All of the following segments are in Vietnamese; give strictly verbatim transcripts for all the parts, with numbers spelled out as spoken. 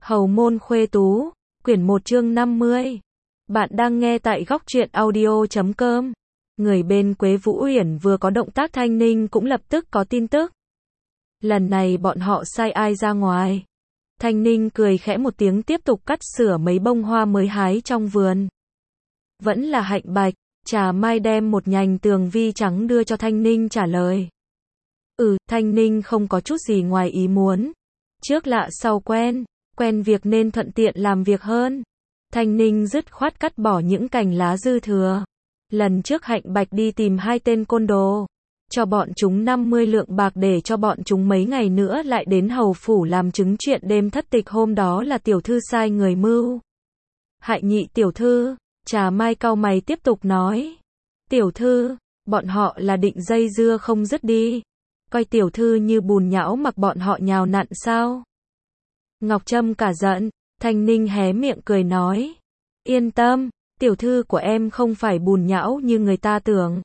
Hầu môn khuê tú, quyển một chương năm mươi. Bạn đang nghe tại góc truyện audio chấm com. Người bên Quế Vũ Uyển vừa có động tác, Thanh Ninh cũng lập tức có tin tức. Lần này bọn họ sai ai ra ngoài? Thanh Ninh cười khẽ một tiếng, tiếp tục cắt sửa mấy bông hoa mới hái trong vườn. Vẫn là Hạnh Bạch. Trà Mai đem một nhành tường vi trắng đưa cho Thanh Ninh trả lời. Ừ, Thanh Ninh không có chút gì ngoài ý muốn. Trước lạ sau quen, quen việc nên thuận tiện làm việc hơn. Thanh Ninh dứt khoát cắt bỏ những cành lá dư thừa. Lần trước Hạnh Bạch đi tìm hai tên côn đồ, cho bọn chúng năm mươi lượng bạc để cho bọn chúng mấy ngày nữa lại đến hầu phủ làm chứng chuyện đêm thất tịch hôm đó là tiểu thư sai người mưu. Hại nhị tiểu thư. Trà Mai cau mày tiếp tục nói. Tiểu thư, bọn họ là định dây dưa không dứt đi. Coi tiểu thư như bùn nhão mặc bọn họ nhào nặn sao? Ngọc Trâm cả giận. Thanh Ninh hé miệng cười nói. Yên tâm, tiểu thư của em không phải bùn nhão như người ta tưởng.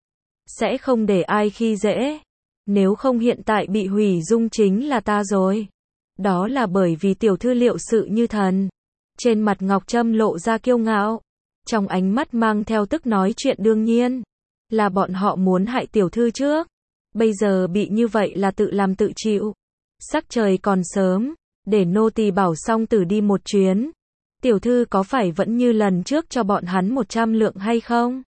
Sẽ không để ai khi dễ. Nếu không hiện tại bị hủy dung chính là ta rồi. Đó là bởi vì tiểu thư liệu sự như thần. Trên mặt Ngọc Trâm lộ ra kiêu ngạo. Trong ánh mắt mang theo tức nói chuyện đương nhiên. Là bọn họ muốn hại tiểu thư trước. Bây giờ bị như vậy là tự làm tự chịu. Sắc trời còn sớm. Để nô tỳ bảo song tử đi một chuyến. Tiểu thư có phải vẫn như lần trước cho bọn hắn một trăm lượng hay không?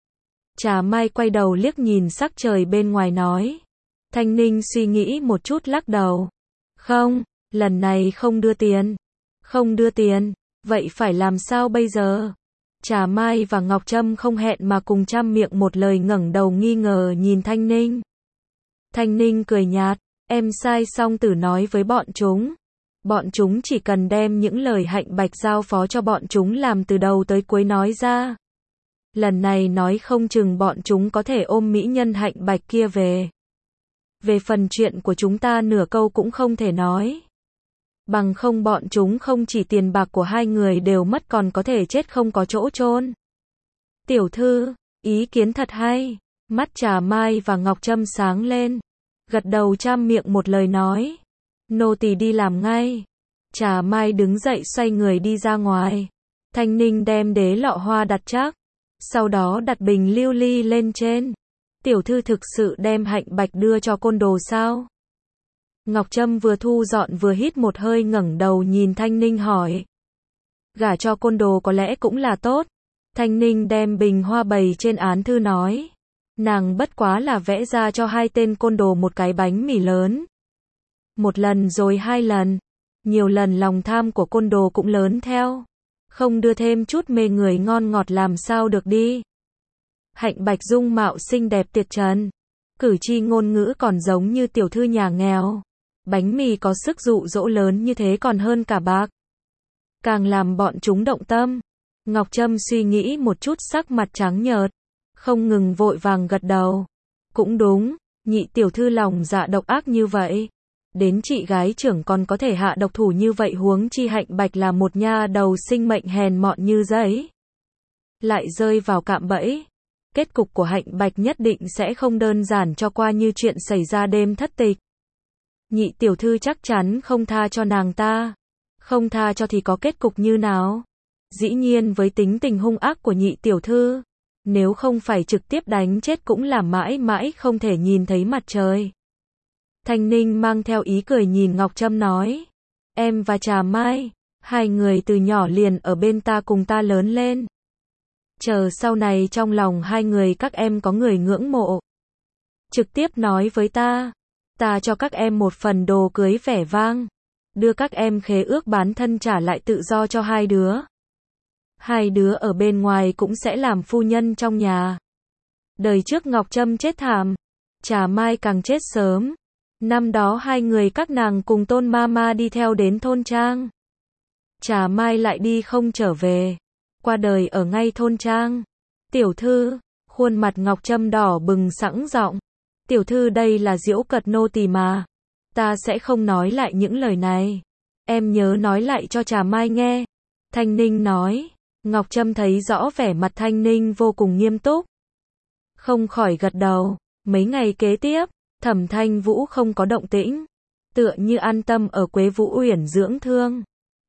Trà Mai quay đầu liếc nhìn sắc trời bên ngoài nói. Thanh Ninh suy nghĩ một chút lắc đầu. Không, lần này không đưa tiền. Không đưa tiền, vậy phải làm sao bây giờ? Trà Mai và Ngọc Trâm không hẹn mà cùng trăm miệng một lời ngẩng đầu nghi ngờ nhìn Thanh Ninh. Thanh Ninh cười nhạt, em sai song tử nói với bọn chúng. Bọn chúng chỉ cần đem những lời Hạnh Bạch giao phó cho bọn chúng làm từ đầu tới cuối nói ra. Lần này nói không chừng bọn chúng có thể ôm mỹ nhân Hạnh Bạch kia về. Về phần chuyện của chúng ta nửa câu cũng không thể nói. Bằng không bọn chúng không chỉ tiền bạc của hai người đều mất còn có thể chết không có chỗ chôn. Tiểu thư, ý kiến thật hay. Mắt Trà Mai và Ngọc Trâm sáng lên. Gật đầu trăm miệng một lời nói. Nô tỳ đi làm ngay. Trà Mai đứng dậy xoay người đi ra ngoài. Thanh Ninh đem đế lọ hoa đặt chắc. Sau đó đặt bình lưu ly lên trên. Tiểu thư thực sự đem Hạnh Bạch đưa cho côn đồ sao? Ngọc Trâm vừa thu dọn vừa hít một hơi ngẩng đầu nhìn Thanh Ninh hỏi. Gả cho côn đồ có lẽ cũng là tốt. Thanh Ninh đem bình hoa bày trên án thư nói. Nàng bất quá là vẽ ra cho hai tên côn đồ một cái bánh mì lớn. Một lần rồi hai lần. Nhiều lần lòng tham của côn đồ cũng lớn theo. Không đưa thêm chút mê người ngon ngọt làm sao được đi. Hạnh Bạch dung mạo xinh đẹp tuyệt trần. Cử chi ngôn ngữ còn giống như tiểu thư nhà nghèo. Bánh mì có sức dụ dỗ lớn như thế còn hơn cả bạc. Càng làm bọn chúng động tâm. Ngọc Trâm suy nghĩ một chút, sắc mặt trắng nhợt. Không ngừng vội vàng gật đầu. Cũng đúng, nhị tiểu thư lòng dạ độc ác như vậy. Đến chị gái trưởng còn có thể hạ độc thủ như vậy, huống chi Hạnh Bạch là một nha đầu sinh mệnh hèn mọn như giấy. Lại rơi vào cạm bẫy. Kết cục của Hạnh Bạch nhất định sẽ không đơn giản cho qua như chuyện xảy ra đêm thất tịch. Nhị tiểu thư chắc chắn không tha cho nàng ta. Không tha cho thì có kết cục như nào? Dĩ nhiên với tính tình hung ác của nhị tiểu thư. Nếu không phải trực tiếp đánh chết cũng là mãi mãi không thể nhìn thấy mặt trời. Thanh Ninh mang theo ý cười nhìn Ngọc Trâm nói. Em và Trà Mai, hai người từ nhỏ liền ở bên ta cùng ta lớn lên. Chờ sau này trong lòng hai người các em có người ngưỡng mộ. Trực tiếp nói với ta. Ta cho các em một phần đồ cưới vẻ vang. Đưa các em khế ước bán thân trả lại tự do cho hai đứa. Hai đứa ở bên ngoài cũng sẽ làm phu nhân trong nhà. Đời trước Ngọc Trâm chết thảm. Trà Mai càng chết sớm. Năm đó hai người các nàng cùng Tôn Mama đi theo đến thôn trang. Trà Mai lại đi không trở về. Qua đời ở ngay thôn trang. Tiểu thư, khuôn mặt Ngọc Trâm đỏ bừng sẵn giọng. Tiểu thư đây là giễu cợt nô tỳ mà. Ta sẽ không nói lại những lời này. Em nhớ nói lại cho Trà Mai nghe. Thanh Ninh nói. Ngọc Trâm thấy rõ vẻ mặt Thanh Ninh vô cùng nghiêm túc. Không khỏi gật đầu. Mấy ngày kế tiếp, Thẩm Thanh Vũ không có động tĩnh. Tựa như an tâm ở Quế Vũ Uyển dưỡng thương.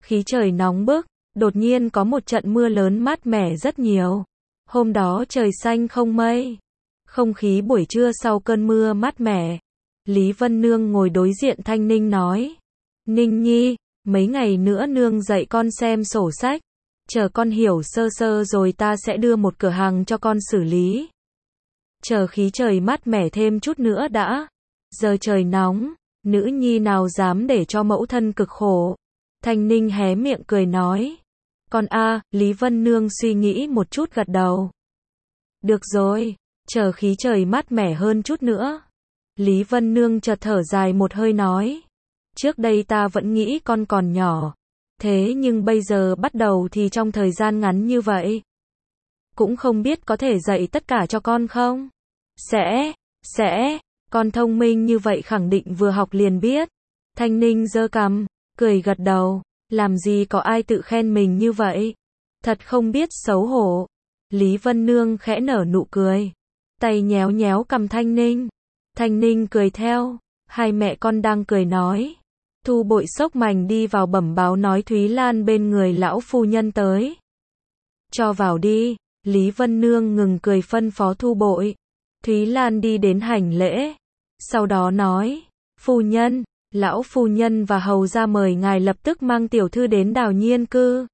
Khí trời nóng bức, đột nhiên có một trận mưa lớn mát mẻ rất nhiều. Hôm đó trời xanh không mây. Không khí buổi trưa sau cơn mưa mát mẻ. Lý Vân Nương ngồi đối diện Thanh Ninh nói. Ninh Nhi, mấy ngày nữa nương dạy con xem sổ sách. Chờ con hiểu sơ sơ rồi ta sẽ đưa một cửa hàng cho con xử lý. Chờ khí trời mát mẻ thêm chút nữa đã. Giờ trời nóng, nữ nhi nào dám để cho mẫu thân cực khổ. Thanh Ninh hé miệng cười nói. Con a, Lý Vân Nương suy nghĩ một chút gật đầu. Được rồi, chờ khí trời mát mẻ hơn chút nữa. Lý Vân Nương chợt thở dài một hơi nói. Trước đây ta vẫn nghĩ con còn nhỏ. Thế nhưng bây giờ bắt đầu thì trong thời gian ngắn như vậy. Cũng không biết có thể dạy tất cả cho con không? Sẽ, sẽ, con thông minh như vậy khẳng định vừa học liền biết. Thanh Ninh giơ cằm, cười gật đầu. Làm gì có ai tự khen mình như vậy? Thật không biết xấu hổ. Lý Vân Nương khẽ nở nụ cười. Tay nhéo nhéo cằm Thanh Ninh. Thanh Ninh cười theo. Hai mẹ con đang cười nói. Thu Bội xốc mành đi vào bẩm báo nói Thúy Lan bên người lão phu nhân tới. Cho vào đi. Lý Vân Nương ngừng cười phân phó Thu Bội. Thúy Lan đi đến hành lễ. Sau đó nói. Phu nhân, lão phu nhân và hầu ra mời ngài lập tức mang tiểu thư đến Đào Nhiên cư.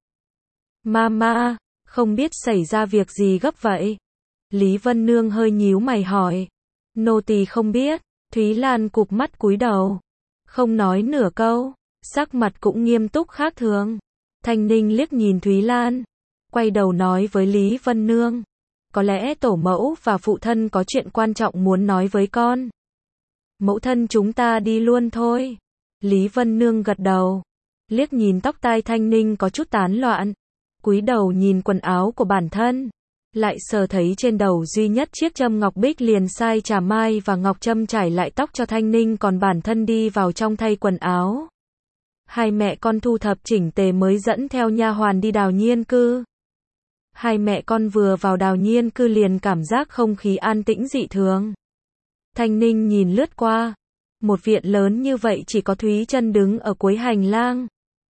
Mama, không biết xảy ra việc gì gấp vậy? Lý Vân Nương hơi nhíu mày hỏi. Nô tỳ không biết. Thúy Lan cụp mắt cúi đầu. Không nói nửa câu. Sắc mặt cũng nghiêm túc khác thường. Thanh Ninh liếc nhìn Thúy Lan. Quay đầu nói với Lý Vân Nương. Có lẽ tổ mẫu và phụ thân có chuyện quan trọng muốn nói với con. Mẫu thân chúng ta đi luôn thôi. Lý Vân Nương gật đầu. Liếc nhìn tóc tai Thanh Ninh có chút tán loạn. Cúi đầu nhìn quần áo của bản thân. Lại sờ thấy trên đầu duy nhất chiếc châm ngọc bích liền sai trà mai và ngọc châm trải lại tóc cho Thanh Ninh, còn bản thân đi vào trong thay quần áo. Hai mẹ con thu thập chỉnh tề mới dẫn theo nha hoàn đi Đào Nhiên cư. Hai mẹ con vừa vào Đào Nhiên cư liền cảm giác không khí an tĩnh dị thường. Thanh Ninh nhìn lướt qua. Một viện lớn như vậy chỉ có Thúy Chân đứng ở cuối hành lang.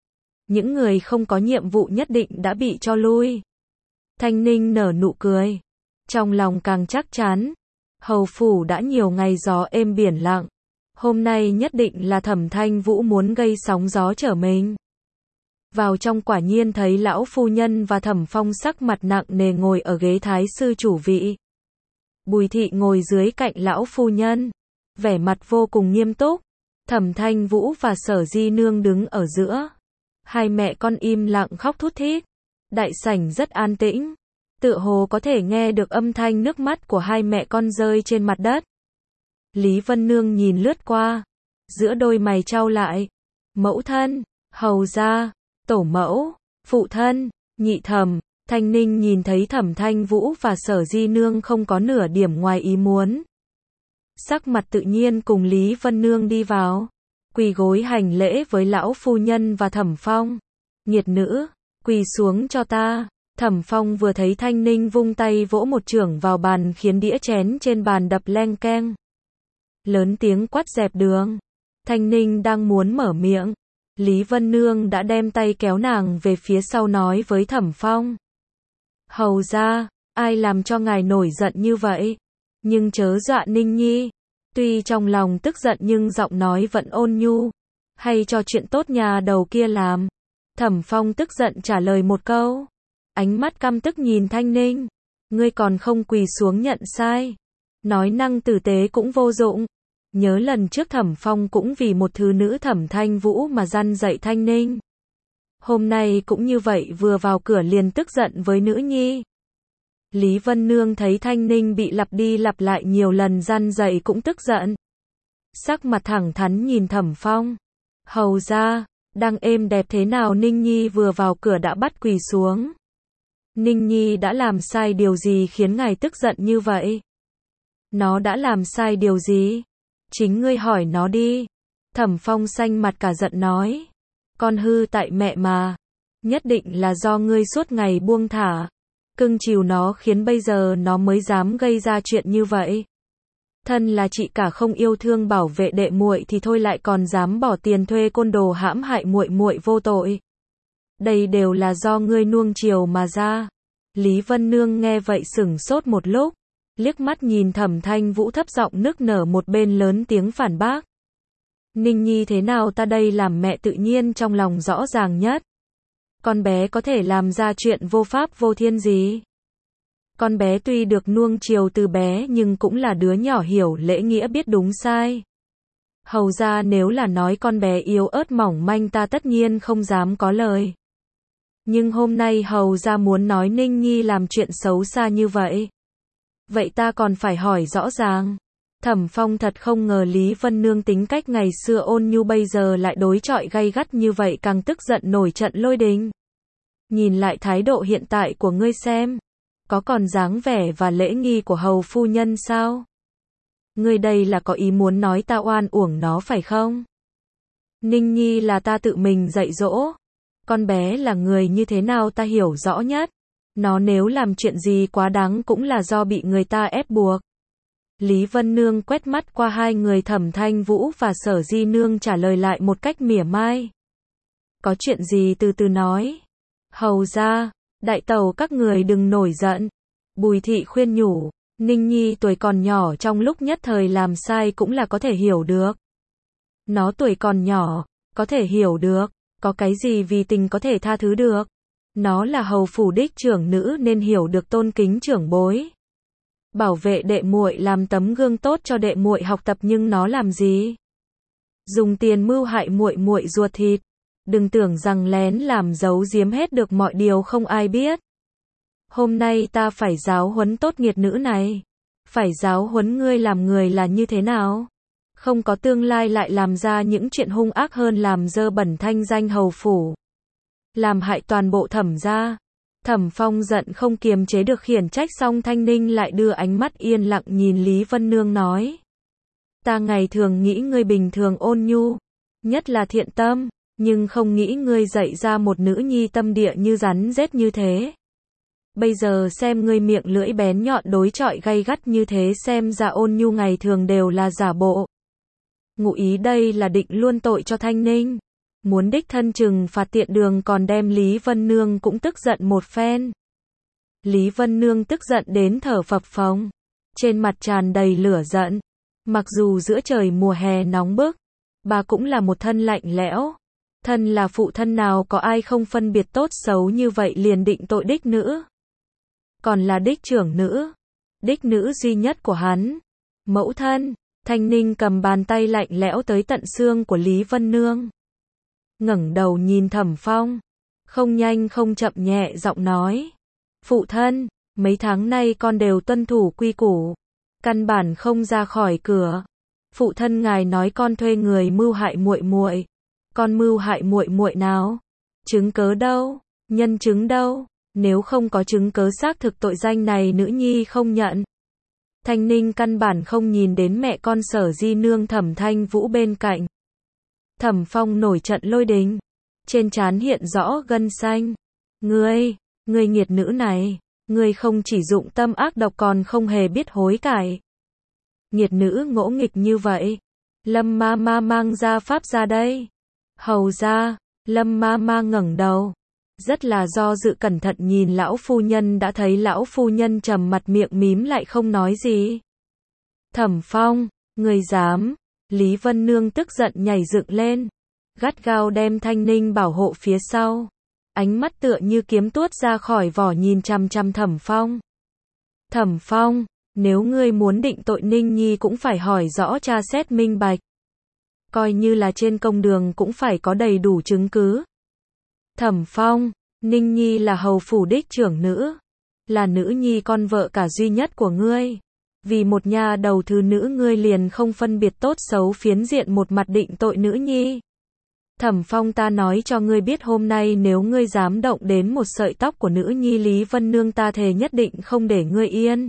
Những người không có nhiệm vụ nhất định đã bị cho lui. Thanh Ninh nở nụ cười. Trong lòng càng chắc chắn. Hầu phủ đã nhiều ngày gió êm biển lặng. Hôm nay nhất định là Thẩm Thanh Vũ muốn gây sóng gió trở mình. Vào trong quả nhiên thấy lão phu nhân và Thẩm Phong sắc mặt nặng nề ngồi ở ghế thái sư chủ vị. Bùi thị ngồi dưới cạnh lão phu nhân. Vẻ mặt vô cùng nghiêm túc. Thẩm Thanh Vũ và Sở Di Nương đứng ở giữa. Hai mẹ con im lặng khóc thút thít. Đại sảnh rất an tĩnh. Tựa hồ có thể nghe được âm thanh nước mắt của hai mẹ con rơi trên mặt đất. Lý Vân Nương nhìn lướt qua. Giữa đôi mày chau lại. Mẫu thân, hầu gia, tổ mẫu, phụ thân, nhị thẩm. Thanh Ninh nhìn thấy Thẩm Thanh Vũ và Sở Di Nương không có nửa điểm ngoài ý muốn. Sắc mặt tự nhiên cùng Lý Vân Nương đi vào. Quỳ gối hành lễ với lão phu nhân và Thẩm Phong. Nghiệt nữ, quỳ xuống cho ta. Thẩm Phong vừa thấy Thanh Ninh vung tay vỗ một chưởng vào bàn khiến đĩa chén trên bàn đập leng keng. Lớn tiếng quát dẹp đường. Thanh Ninh đang muốn mở miệng. Lý Vân Nương đã đem tay kéo nàng về phía sau nói với Thẩm Phong. Hầu ra, ai làm cho ngài nổi giận như vậy? Nhưng chớ dọa Ninh Nhi. Tuy trong lòng tức giận nhưng giọng nói vẫn ôn nhu. Hay cho chuyện tốt nhà đầu kia làm. Thẩm Phong tức giận trả lời một câu. Ánh mắt căm tức nhìn Thanh Ninh. Ngươi còn không quỳ xuống nhận sai. Nói năng tử tế cũng vô dụng. Nhớ lần trước Thẩm Phong cũng vì một thứ nữ Thẩm Thanh Vũ mà răn dạy Thanh Ninh. Hôm nay cũng như vậy, vừa vào cửa liền tức giận với nữ nhi. Lý Vân Nương thấy Thanh Ninh bị lặp đi lặp lại nhiều lần răn dạy cũng tức giận. Sắc mặt thẳng thắn nhìn Thẩm Phong. Hầu ra, đang êm đẹp thế nào Ninh Nhi vừa vào cửa đã bắt quỳ xuống. Ninh Nhi đã làm sai điều gì khiến ngài tức giận như vậy? Nó đã làm sai điều gì? Chính ngươi hỏi nó đi. Thẩm Phong xanh mặt cả giận nói. Con hư tại mẹ mà. Nhất định là do ngươi suốt ngày buông thả. Cưng chiều nó khiến bây giờ nó mới dám gây ra chuyện như vậy. Thân là chị cả không yêu thương bảo vệ đệ muội thì thôi lại còn dám bỏ tiền thuê côn đồ hãm hại muội muội vô tội. Đây đều là do ngươi nuông chiều mà ra. Lý Vân Nương nghe vậy sửng sốt một lúc, liếc mắt nhìn Thẩm Thanh Vũ thấp giọng nức nở một bên lớn tiếng phản bác. Ninh Nhi thế nào ta đây làm mẹ tự nhiên trong lòng rõ ràng nhất. Con bé có thể làm ra chuyện vô pháp vô thiên gì? Con bé tuy được nuông chiều từ bé nhưng cũng là đứa nhỏ hiểu lễ nghĩa biết đúng sai. Hầu ra nếu là nói con bé yếu ớt mỏng manh ta tất nhiên không dám có lời. Nhưng hôm nay hầu ra muốn nói Ninh Nhi làm chuyện xấu xa như vậy. Vậy ta còn phải hỏi rõ ràng. Thẩm Phong thật không ngờ Lý Vân Nương tính cách ngày xưa ôn nhu bây giờ lại đối chọi gay gắt như vậy, càng tức giận nổi trận lôi đình. Nhìn lại thái độ hiện tại của ngươi xem, có còn dáng vẻ và lễ nghi của hầu phu nhân sao? Ngươi đây là có ý muốn nói ta oan uổng nó phải không? Ninh Nhi là ta tự mình dạy dỗ. Con bé là người như thế nào ta hiểu rõ nhất. Nó nếu làm chuyện gì quá đáng cũng là do bị người ta ép buộc. Lý Vân Nương quét mắt qua hai người Thẩm Thanh Vũ và Sở Di Nương trả lời lại một cách mỉa mai. Có chuyện gì từ từ nói. Hầu ra, đại tẩu các người đừng nổi giận. Bùi thị khuyên nhủ, Ninh Nhi tuổi còn nhỏ trong lúc nhất thời làm sai cũng là có thể hiểu được. Nó tuổi còn nhỏ, có thể hiểu được, có cái gì vì tình có thể tha thứ được. Nó là hầu phủ đích trưởng nữ nên hiểu được tôn kính trưởng bối. Bảo vệ đệ muội, làm tấm gương tốt cho đệ muội học tập, nhưng nó làm gì? Dùng tiền mưu hại muội muội ruột thịt. Đừng tưởng rằng lén làm giấu giếm hết được mọi điều không ai biết. Hôm nay ta phải giáo huấn tốt nghiệt nữ này. Phải giáo huấn ngươi làm người là như thế nào? Không có tương lai lại làm ra những chuyện hung ác hơn, làm dơ bẩn thanh danh hầu phủ. Làm hại toàn bộ Thẩm gia. Thẩm Phong giận không kiềm chế được khiển trách, xong Thanh Ninh lại đưa ánh mắt yên lặng nhìn Lý Vân Nương nói. Ta ngày thường nghĩ ngươi bình thường ôn nhu, nhất là thiện tâm, nhưng không nghĩ ngươi dạy ra một nữ nhi tâm địa như rắn rết như thế. Bây giờ xem ngươi miệng lưỡi bén nhọn đối chọi gay gắt như thế, xem ra ôn nhu ngày thường đều là giả bộ. Ngụ ý đây là định luôn tội cho Thanh Ninh. Muốn đích thân trừng phạt tiện đường, còn đem Lý Vân Nương cũng tức giận một phen. Lý Vân Nương tức giận đến thở phập phồng, trên mặt tràn đầy lửa giận. Mặc dù giữa trời mùa hè nóng bức, bà cũng là một thân lạnh lẽo. Thân là phụ thân nào có ai không phân biệt tốt xấu như vậy liền định tội đích nữ. Còn là đích trưởng nữ, đích nữ duy nhất của hắn. Mẫu thân, Thanh Ninh cầm bàn tay lạnh lẽo tới tận xương của Lý Vân Nương. Ngẩng đầu nhìn Thẩm Phong, không nhanh không chậm nhẹ giọng nói. Phụ thân, mấy tháng nay con đều tuân thủ quy củ, căn bản không ra khỏi cửa. Phụ thân ngài nói con thuê người mưu hại muội muội, con mưu hại muội muội nào? Chứng cớ đâu? Nhân chứng đâu? Nếu không có chứng cớ xác thực tội danh này nữ nhi không nhận. Thanh Ninh căn bản không nhìn đến mẹ con Sở Di Nương Thẩm Thanh Vũ bên cạnh. Thẩm Phong nổi trận lôi đình, trên trán hiện rõ gân xanh. Ngươi, ngươi nghiệt nữ này, ngươi không chỉ dụng tâm ác độc còn không hề biết hối cải. Nghiệt nữ ngỗ nghịch như vậy, Lâm ma ma mang ra pháp ra đây. Hầu ra, Lâm ma ma ngẩng đầu, rất là do dự cẩn thận nhìn lão phu nhân, đã thấy lão phu nhân trầm mặt miệng mím lại không nói gì. Thẩm Phong, ngươi dám? Lý Vân Nương tức giận nhảy dựng lên, gắt gao đem Thanh Ninh bảo hộ phía sau. Ánh mắt tựa như kiếm tuốt ra khỏi vỏ nhìn chằm chằm Thẩm Phong. Thẩm Phong, nếu ngươi muốn định tội Ninh Nhi cũng phải hỏi rõ tra xét minh bạch. Coi như là trên công đường cũng phải có đầy đủ chứng cứ. Thẩm Phong, Ninh Nhi là hầu phủ đích trưởng nữ, là nữ nhi con vợ cả duy nhất của ngươi. Vì một nha đầu thứ nữ ngươi liền không phân biệt tốt xấu, phiến diện một mặt định tội nữ nhi. Thẩm Phong, ta nói cho ngươi biết, hôm nay nếu ngươi dám động đến một sợi tóc của nữ nhi Lý Vân Nương, ta thề nhất định không để ngươi yên.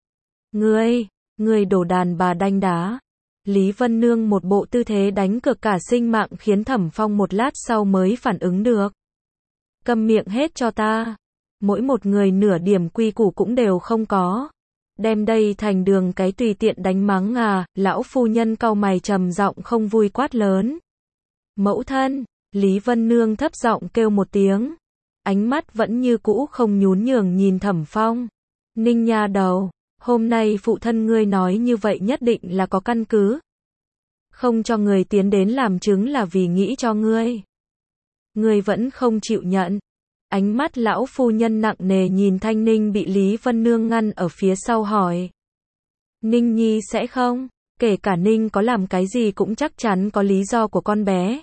Ngươi, ngươi đồ đàn bà đanh đá. Lý Vân Nương một bộ tư thế đánh cược cả sinh mạng khiến Thẩm Phong một lát sau mới phản ứng được. Câm miệng hết cho ta. Mỗi một người nửa điểm quy củ cũng đều không có. Đem đây thành đường cái tùy tiện đánh mắng à? Lão phu nhân cau mày trầm giọng không vui quát lớn. Mẫu thân, Lý Vân Nương thấp giọng kêu một tiếng. ánh mắt vẫn như cũ không nhún nhường nhìn Thẩm Phong. Ninh nha đầu, hôm nay phụ thân ngươi nói như vậy nhất định là có căn cứ. Không cho người tiến đến làm chứng là vì nghĩ cho ngươi. Ngươi vẫn không chịu nhận. Ánh mắt lão phu nhân nặng nề nhìn Thanh Ninh bị Lý Vân Nương ngăn ở phía sau hỏi. Ninh nhi sẽ không, kể cả Ninh có làm cái gì cũng chắc chắn có lý do của con bé.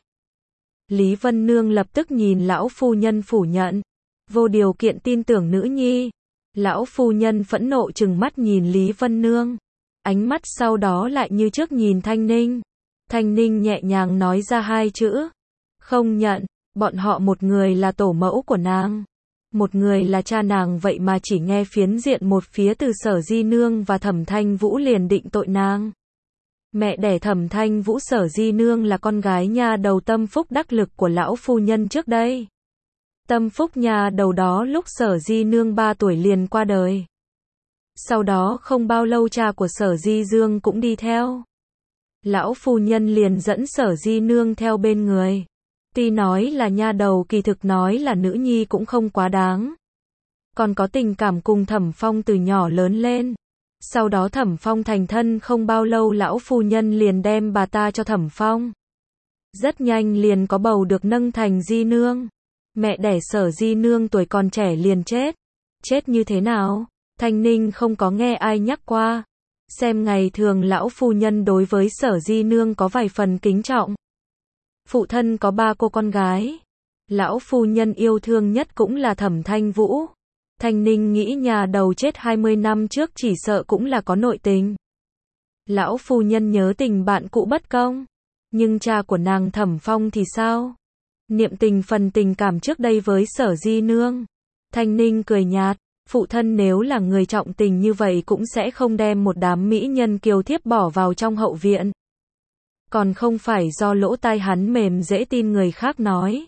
Lý Vân Nương lập tức nhìn lão phu nhân phủ nhận, vô điều kiện tin tưởng nữ nhi. Lão phu nhân phẫn nộ trừng mắt nhìn Lý Vân Nương, ánh mắt sau đó lại như trước nhìn Thanh Ninh. Thanh Ninh nhẹ nhàng nói ra hai chữ, không nhận. Bọn họ một người là tổ mẫu của nàng, một người là cha nàng, vậy mà chỉ nghe phiến diện một phía từ Sở Di Nương và Thẩm Thanh Vũ liền định tội nàng. Mẹ đẻ Thẩm Thanh Vũ Sở Di Nương là con gái nha đầu tâm phúc đắc lực của lão phu nhân trước đây. Tâm phúc nha đầu đó lúc Sở Di Nương ba tuổi liền qua đời. Sau đó không bao lâu cha của Sở Di Dương cũng đi theo. Lão phu nhân liền dẫn Sở Di Nương theo bên người. Tuy nói là nha đầu, kỳ thực nói là nữ nhi cũng không quá đáng. Còn có tình cảm cùng Thẩm Phong từ nhỏ lớn lên. Sau đó Thẩm Phong thành thân không bao lâu lão phu nhân liền đem bà ta cho Thẩm Phong. Rất nhanh liền có bầu được nâng thành Di Nương. Mẹ đẻ Sở Di Nương tuổi còn trẻ liền chết. Chết như thế nào? Thanh Ninh không có nghe ai nhắc qua. Xem ngày thường lão phu nhân đối với Sở Di Nương có vài phần kính trọng. Phụ thân có ba cô con gái. Lão phu nhân yêu thương nhất cũng là Thẩm Thanh Vũ. Thanh Ninh nghĩ nhà đầu chết hai mươi năm trước chỉ sợ cũng là có nội tình. Lão phu nhân nhớ tình bạn cũ bất công. Nhưng cha của nàng Thẩm Phong thì sao? Niệm tình phần tình cảm trước đây với Sở Di Nương. Thanh Ninh cười nhạt, phụ thân nếu là người trọng tình như vậy cũng sẽ không đem một đám mỹ nhân kiều thiếp bỏ vào trong hậu viện. Còn không phải do lỗ tai hắn mềm dễ tin người khác nói.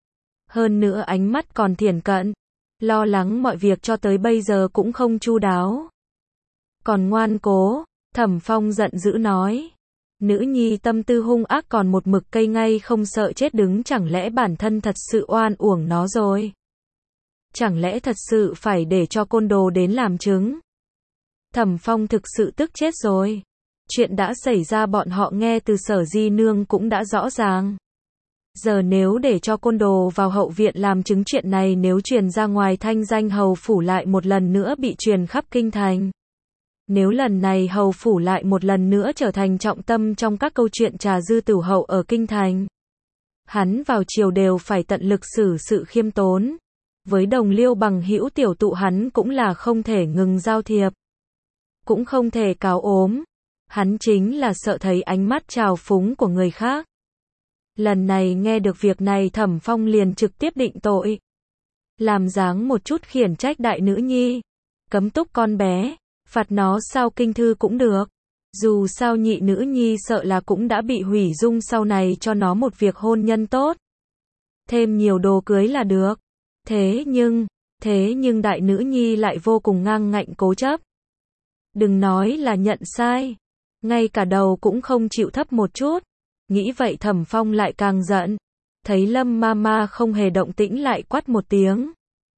Hơn nữa ánh mắt còn thiển cận, lo lắng mọi việc cho tới bây giờ cũng không chu đáo. Còn ngoan cố, Thẩm Phong giận dữ nói. Nữ nhi tâm tư hung ác còn một mực cây ngay không sợ chết đứng, chẳng lẽ bản thân thật sự oan uổng nó rồi? Chẳng lẽ thật sự phải để cho côn đồ đến làm chứng? Thẩm Phong thực sự tức chết rồi. Chuyện đã xảy ra bọn họ nghe từ Sở Di Nương cũng đã rõ ràng. Giờ nếu để cho côn đồ vào hậu viện làm chứng, chuyện này nếu truyền ra ngoài, thanh danh hầu phủ lại một lần nữa bị truyền khắp kinh thành. Nếu lần này hầu phủ lại một lần nữa trở thành trọng tâm trong các câu chuyện trà dư tửu hậu ở kinh thành, hắn vào triều đều phải tận lực xử sự khiêm tốn. Với đồng liêu bằng hữu tiểu tụ hắn cũng là không thể ngừng giao thiệp, cũng không thể cáo ốm. Hắn chính là sợ thấy ánh mắt trào phúng của người khác. Lần này nghe được việc này Thẩm Phong liền trực tiếp định tội. Làm dáng một chút khiển trách đại nữ nhi. Cấm túc con bé, phạt nó sao kinh thư cũng được. Dù sao nhị nữ nhi sợ là cũng đã bị hủy dung, sau này cho nó một việc hôn nhân tốt. Thêm nhiều đồ cưới là được. Thế nhưng, thế nhưng đại nữ nhi lại vô cùng ngang ngạnh cố chấp. Đừng nói là nhận sai, ngay cả đầu cũng không chịu thấp một chút. Nghĩ vậy Thẩm Phong lại càng giận. Thấy Lâm Mama không hề động tĩnh lại quát một tiếng.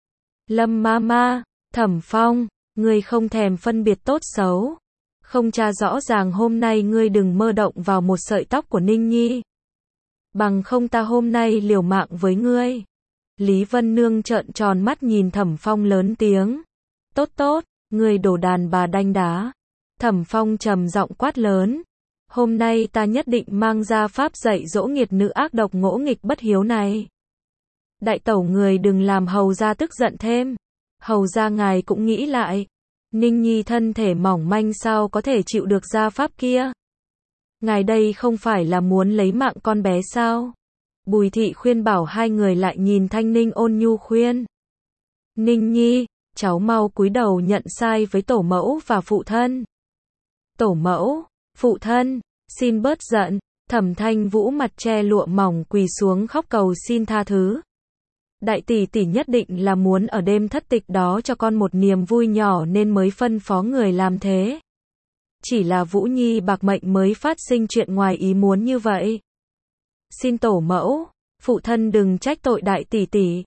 Lâm Mama, Thẩm Phong, ngươi không thèm phân biệt tốt xấu. Không tra rõ ràng hôm nay ngươi đừng mơ động vào một sợi tóc của Ninh Nhi. Bằng không ta hôm nay liều mạng với ngươi. Lý Vân Nương trợn tròn mắt nhìn Thẩm Phong lớn tiếng. Tốt tốt, ngươi đồ đàn bà đanh đá. Thẩm Phong trầm giọng quát lớn. Hôm nay ta nhất định mang ra pháp dạy dỗ nghiệt nữ ác độc ngỗ nghịch bất hiếu này. Đại tẩu người đừng làm hầu gia tức giận thêm. Hầu gia ngài cũng nghĩ lại. Ninh Nhi thân thể mỏng manh sao có thể chịu được gia pháp kia. Ngài đây không phải là muốn lấy mạng con bé sao? Bùi thị khuyên bảo hai người lại nhìn Thanh Ninh ôn nhu khuyên. Ninh Nhi, cháu mau cúi đầu nhận sai với tổ mẫu và phụ thân. Tổ mẫu, phụ thân, xin bớt giận. Thẩm Thanh Vũ mặt che lụa mỏng quỳ xuống khóc cầu xin tha thứ. Đại tỷ tỷ nhất định là muốn ở đêm thất tịch đó cho con một niềm vui nhỏ nên mới phân phó người làm thế. Chỉ là Vũ Nhi bạc mệnh mới phát sinh chuyện ngoài ý muốn như vậy. Xin tổ mẫu, phụ thân đừng trách tội đại tỷ tỷ.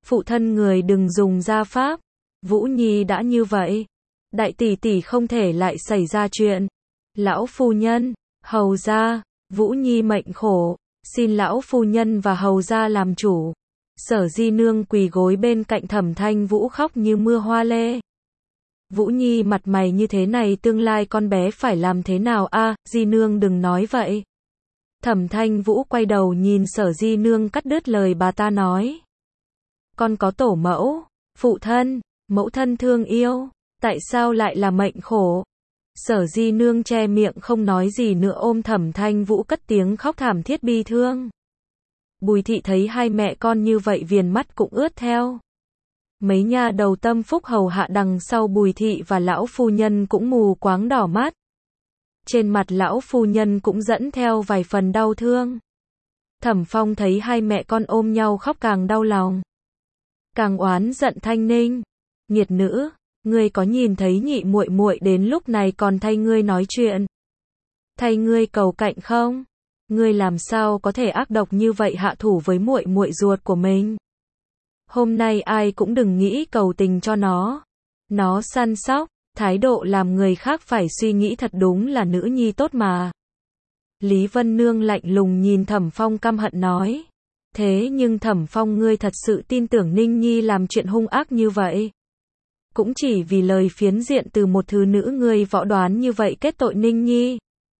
phụ thân người đừng dùng gia pháp. Vũ Nhi đã như vậy, đại tỷ tỷ không thể lại xảy ra chuyện. Lão phu nhân, hầu gia, Vũ Nhi mệnh khổ, xin lão phu nhân và hầu gia làm chủ. Sở Di Nương quỳ gối bên cạnh Thẩm Thanh Vũ khóc như mưa hoa lê. Vũ Nhi mặt mày như thế này tương lai con bé phải làm thế nào a? À, Di Nương đừng nói vậy. Thẩm Thanh Vũ quay đầu nhìn Sở Di Nương cắt đứt lời bà ta nói. Con có tổ mẫu, phụ thân, mẫu thân thương yêu, tại sao lại là mệnh khổ? Sở Di Nương che miệng không nói gì nữa ôm Thẩm Thanh Vũ cất tiếng khóc thảm thiết bi thương. Bùi thị thấy hai mẹ con như vậy viền mắt cũng ướt theo. Mấy nhà đầu tâm phúc hầu hạ đằng sau Bùi thị và lão phu nhân cũng mù quáng đỏ mắt. Trên mặt lão phu nhân cũng dẫn theo vài phần đau thương. Thẩm Phong thấy hai mẹ con ôm nhau khóc càng đau lòng. Càng oán giận Thanh Ninh. Nghiệt nữ, ngươi có nhìn thấy nhị muội muội đến lúc này còn thay ngươi nói chuyện? Thay ngươi cầu cạnh không? Ngươi làm sao có thể ác độc như vậy hạ thủ với muội muội ruột của mình? Hôm nay ai cũng đừng nghĩ cầu tình cho nó. Nó săn sóc, thái độ làm người khác phải suy nghĩ thật đúng là nữ nhi tốt mà. Lý Vân Nương lạnh lùng nhìn Thẩm Phong căm hận nói. Thế nhưng Thẩm Phong ngươi thật sự tin tưởng Ninh Nhi làm chuyện hung ác như vậy? Cũng chỉ vì lời phiến diện từ một thứ nữ ngươi võ đoán như vậy kết tội Ninh Nhi.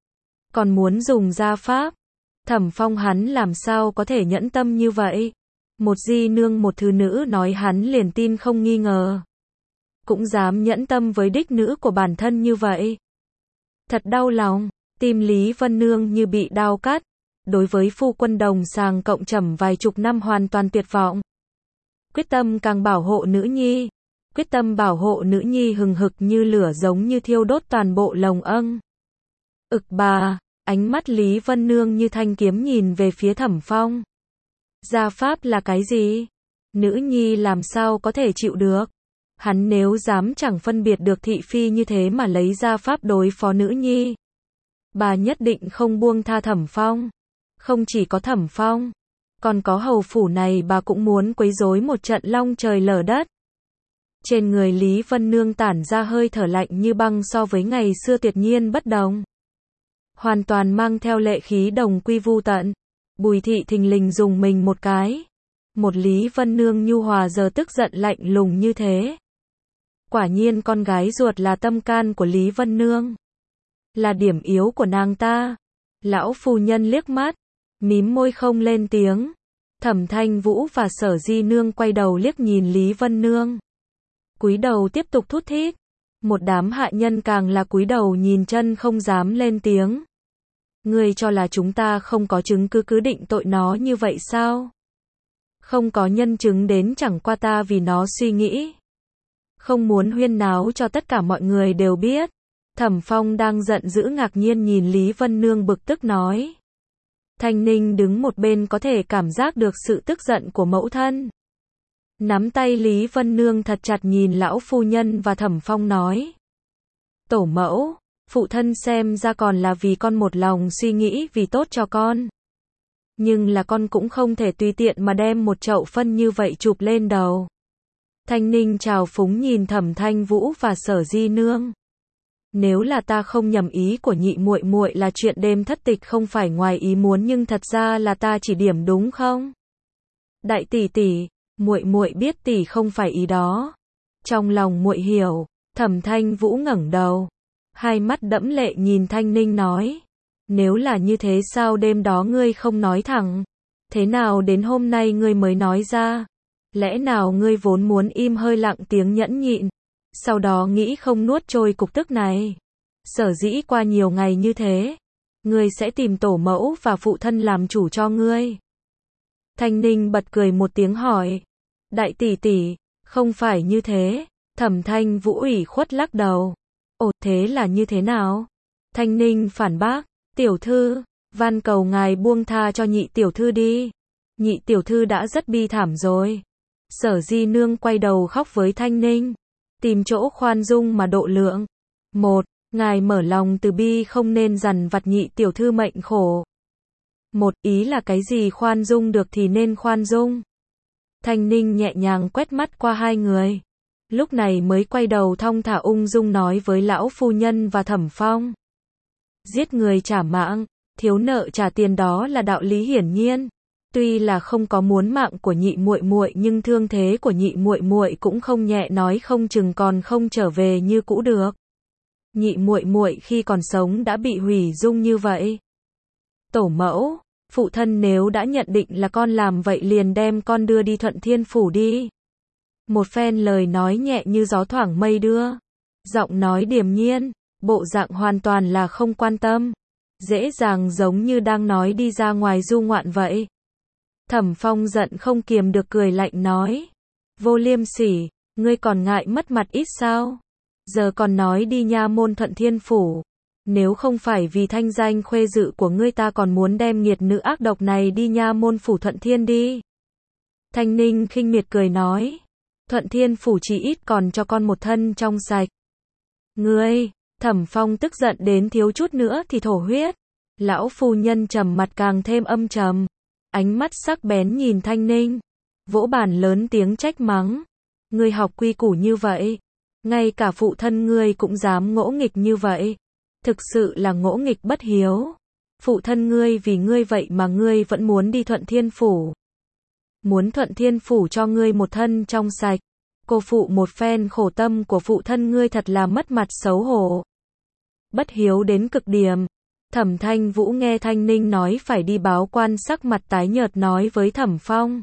Còn muốn dùng gia pháp. Thẩm Phong hắn làm sao có thể nhẫn tâm như vậy? Một Di Nương một thứ nữ nói hắn liền tin không nghi ngờ. Cũng dám nhẫn tâm với đích nữ của bản thân như vậy. Thật đau lòng, tim Lý Vân Nương như bị đao cắt. Đối với phu quân đồng sàng cộng trầm vài chục năm hoàn toàn tuyệt vọng. Quyết tâm càng bảo hộ nữ nhi. Quyết tâm bảo hộ nữ nhi hừng hực như lửa giống như thiêu đốt toàn bộ lồng âng. Ực bà, ánh mắt Lý Vân Nương như thanh kiếm nhìn về phía Thẩm Phong. Gia pháp là cái gì? Nữ nhi làm sao có thể chịu được? Hắn nếu dám chẳng phân biệt được thị phi như thế mà lấy gia pháp đối phó nữ nhi. Bà nhất định không buông tha Thẩm Phong. Không chỉ có Thẩm Phong, còn có hầu phủ này bà cũng muốn quấy rối một trận long trời lở đất. Trên người Lý Vân Nương tản ra hơi thở lạnh như băng so với ngày xưa tuyệt nhiên bất đồng. Hoàn toàn mang theo lệ khí đồng quy vu tận. Bùi thị thình lình dùng mình một cái. Một Lý Vân Nương nhu hòa giờ tức giận lạnh lùng như thế. Quả nhiên con gái ruột là tâm can của Lý Vân Nương. Là điểm yếu của nàng ta. Lão phu nhân liếc mắt, mím môi không lên tiếng. Thẩm Thanh Vũ và Sở Di Nương quay đầu liếc nhìn Lý Vân Nương. Cúi đầu tiếp tục thút thít. Một đám hạ nhân càng là cúi đầu nhìn chân không dám lên tiếng. Ngươi cho là chúng ta không có chứng cứ cứ định tội nó như vậy sao? Không có nhân chứng đến chẳng qua ta vì nó suy nghĩ. Không muốn huyên náo cho tất cả mọi người đều biết. Thẩm Phong đang giận dữ ngạc nhiên nhìn Lý Vân Nương bực tức nói. Thanh Ninh đứng một bên có thể cảm giác được sự tức giận của mẫu thân. Nắm tay Lý Vân Nương thật chặt nhìn lão phu nhân và Thẩm Phong nói. Tổ mẫu, phụ thân xem ra còn là vì con một lòng suy nghĩ vì tốt cho con. Nhưng là con cũng không thể tùy tiện mà đem một chậu phân như vậy chụp lên đầu. Thanh Ninh trào phúng nhìn Thẩm Thanh Vũ và Sở Di Nương. Nếu là ta không nhầm ý của nhị muội muội là chuyện đêm thất tịch không phải ngoài ý muốn nhưng thật ra là ta chỉ điểm đúng không? Đại tỷ tỷ, muội muội biết tỷ không phải ý đó. Trong lòng muội hiểu. Thẩm Thanh Vũ ngẩng đầu, hai mắt đẫm lệ nhìn Thanh Ninh nói. Nếu là như thế sao đêm đó ngươi không nói thẳng? Thế nào đến hôm nay ngươi mới nói ra? Lẽ nào ngươi vốn muốn im hơi lặng tiếng nhẫn nhịn, sau đó nghĩ không nuốt trôi cục tức này? Sở dĩ qua nhiều ngày như thế, ngươi sẽ tìm tổ mẫu và phụ thân làm chủ cho ngươi. Thanh Ninh bật cười một tiếng hỏi. Đại tỷ tỷ, không phải như thế. Thẩm Thanh Vũ ủy khuất lắc đầu. Ồ, thế là như thế nào? Thanh Ninh phản bác. Tiểu thư, van cầu ngài buông tha cho nhị tiểu thư đi. Nhị tiểu thư đã rất bi thảm rồi. Sở Di Nương quay đầu khóc với Thanh Ninh. Tìm chỗ khoan dung mà độ lượng. Một, ngài mở lòng từ bi không nên dằn vặt nhị tiểu thư mệnh khổ. Một, ý là cái gì khoan dung được thì nên khoan dung. Thanh Ninh nhẹ nhàng quét mắt qua hai người. Lúc này mới quay đầu thong thả ung dung nói với lão phu nhân và Thẩm Phong. Giết người trả mạng, thiếu nợ trả tiền đó là đạo lý hiển nhiên. Tuy là không có muốn mạng của nhị muội muội nhưng thương thế của nhị muội muội cũng không nhẹ, nói không chừng còn không trở về như cũ được. Nhị muội muội khi còn sống đã bị hủy dung như vậy. Tổ mẫu, phụ thân nếu đã nhận định là con làm vậy liền đem con đưa đi Thuận Thiên Phủ đi. Một phen lời nói nhẹ như gió thoảng mây đưa. Giọng nói điềm nhiên, bộ dạng hoàn toàn là không quan tâm. Dễ dàng giống như đang nói đi ra ngoài du ngoạn vậy. Thẩm Phong giận không kiềm được cười lạnh nói. Vô liêm sỉ, ngươi còn ngại mất mặt ít sao? Giờ còn nói đi nha môn Thuận Thiên Phủ. Nếu không phải vì thanh danh khuê dự của ngươi ta còn muốn đem nghiệt nữ ác độc này đi nha môn phủ Thuận Thiên đi. Thanh Ninh khinh miệt cười nói. Thuận Thiên Phủ chỉ ít còn cho con một thân trong sạch. Ngươi, Thẩm Phong tức giận đến thiếu chút nữa thì thổ huyết. Lão phu nhân trầm mặt càng thêm âm trầm. Ánh mắt sắc bén nhìn Thanh Ninh. Vỗ bàn lớn tiếng trách mắng. Ngươi học quy củ như vậy. Ngay cả phụ thân ngươi cũng dám ngỗ nghịch như vậy. Thực sự là ngỗ nghịch bất hiếu. Phụ thân ngươi vì ngươi vậy mà ngươi vẫn muốn đi Thuận Thiên Phủ. Muốn Thuận Thiên Phủ cho ngươi một thân trong sạch. Cô phụ một phen khổ tâm của phụ thân ngươi thật là mất mặt xấu hổ. Bất hiếu đến cực điểm. Thẩm Thanh Vũ nghe Thanh Ninh nói phải đi báo quan, sắc mặt tái nhợt nói với Thẩm Phong.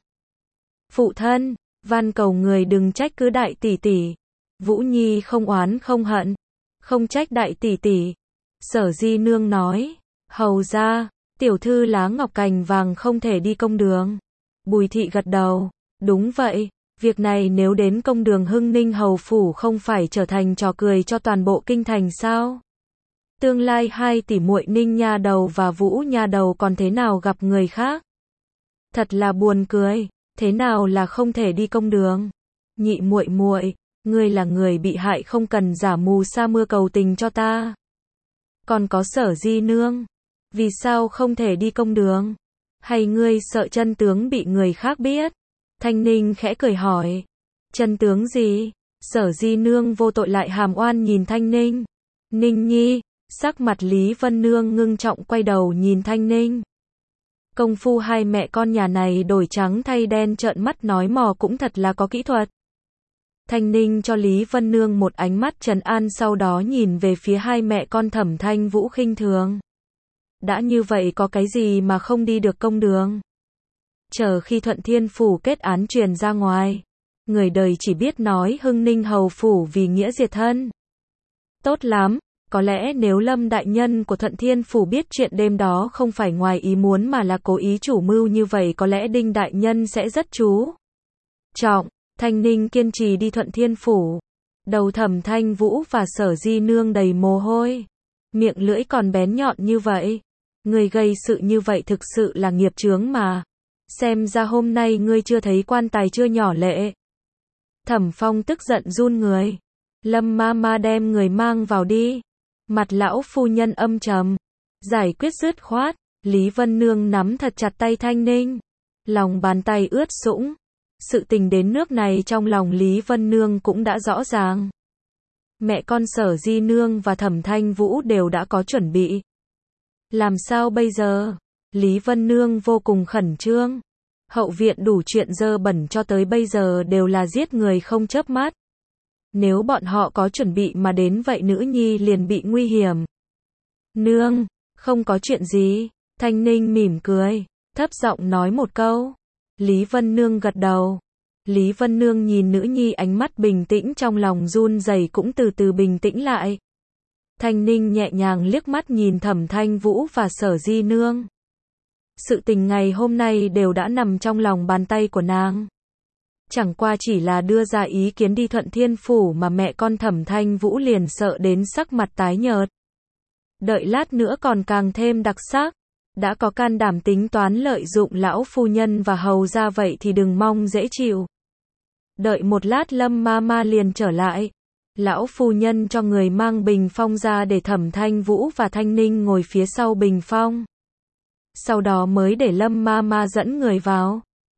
Phụ thân, van cầu người đừng trách cứ đại tỷ tỷ. Vũ Nhi không oán không hận. Không trách đại tỷ tỷ. Sở Di Nương nói. Hầu ra, tiểu thư lá ngọc cành vàng không thể đi công đường. Bùi thị gật đầu. Đúng vậy, việc này nếu đến công đường Hưng Ninh hầu phủ không phải trở thành trò cười cho toàn bộ kinh thành sao? Tương lai hai tỷ muội Ninh nha đầu và Vũ nha đầu còn thế nào gặp người khác? Thật là buồn cười, thế nào là không thể đi công đường? Nhị muội muội, ngươi là người bị hại không cần giả mù sa mưa cầu tình cho ta. Còn có Sở Di Nương, vì sao không thể đi công đường? Hay ngươi sợ chân tướng bị người khác biết? Thanh Ninh khẽ cười hỏi. Chân tướng gì? Sở Di Nương vô tội lại hàm oan nhìn Thanh Ninh. Ninh Nhi, sắc mặt Lý Vân Nương ngưng trọng quay đầu nhìn Thanh Ninh. Công phu hai mẹ con nhà này đổi trắng thay đen, trợn mắt nói mò cũng thật là có kỹ thuật. Thanh Ninh cho Lý Vân Nương một ánh mắt trấn an, sau đó nhìn về phía hai mẹ con Thẩm Thanh Vũ khinh thường. Đã như vậy có cái gì mà không đi được công đường? Chờ khi Thuận Thiên Phủ kết án truyền ra ngoài, người đời chỉ biết nói Hưng Ninh hầu phủ vì nghĩa diệt thân. Tốt lắm, có lẽ nếu Lâm đại nhân của Thuận Thiên Phủ biết chuyện đêm đó không phải ngoài ý muốn mà là cố ý chủ mưu như vậy, có lẽ Đinh đại nhân sẽ rất chú trọng. Thanh Ninh kiên trì đi Thuận Thiên Phủ. Đầu Thẩm Thanh Vũ và Sở Di Nương đầy mồ hôi. Miệng lưỡi còn bén nhọn như vậy. Người gây sự như vậy thực sự là nghiệp chướng mà. Xem ra hôm nay ngươi chưa thấy quan tài chưa nhỏ lệ. Thẩm Phong tức giận run người. Lâm ma ma đem người mang vào đi. Mặt lão phu nhân âm trầm. Giải quyết dứt khoát. Lý Vân Nương nắm thật chặt tay Thanh Ninh. Lòng bàn tay ướt sũng. Sự tình đến nước này trong lòng Lý Vân Nương cũng đã rõ ràng. Mẹ con Sở Di Nương và Thẩm Thanh Vũ đều đã có chuẩn bị. Làm sao bây giờ? Lý Vân Nương vô cùng khẩn trương. Hậu viện đủ chuyện dơ bẩn cho tới bây giờ đều là giết người không chớp mắt. Nếu bọn họ có chuẩn bị mà đến vậy nữ nhi liền bị nguy hiểm. Nương, không có chuyện gì. Thanh Ninh mỉm cười, thấp giọng nói một câu. Lý Vân Nương gật đầu. Lý Vân Nương nhìn nữ nhi, ánh mắt bình tĩnh, trong lòng run rẩy cũng từ từ bình tĩnh lại. Thanh Ninh nhẹ nhàng liếc mắt nhìn Thẩm Thanh Vũ và Sở Di Nương. Sự tình ngày hôm nay đều đã nằm trong lòng bàn tay của nàng. Chẳng qua chỉ là đưa ra ý kiến đi Thuận Thiên Phủ mà mẹ con Thẩm Thanh Vũ liền sợ đến sắc mặt tái nhợt. Đợi lát nữa còn càng thêm đặc sắc. Đã có can đảm tính toán lợi dụng lão phu nhân và hầu ra vậy thì đừng mong dễ chịu. Đợi một lát Lâm ma ma liền trở lại. Lão phu nhân cho người mang bình phong ra để Thẩm Thanh Vũ và Thanh Ninh ngồi phía sau bình phong. Sau đó mới để Lâm ma ma dẫn người vào.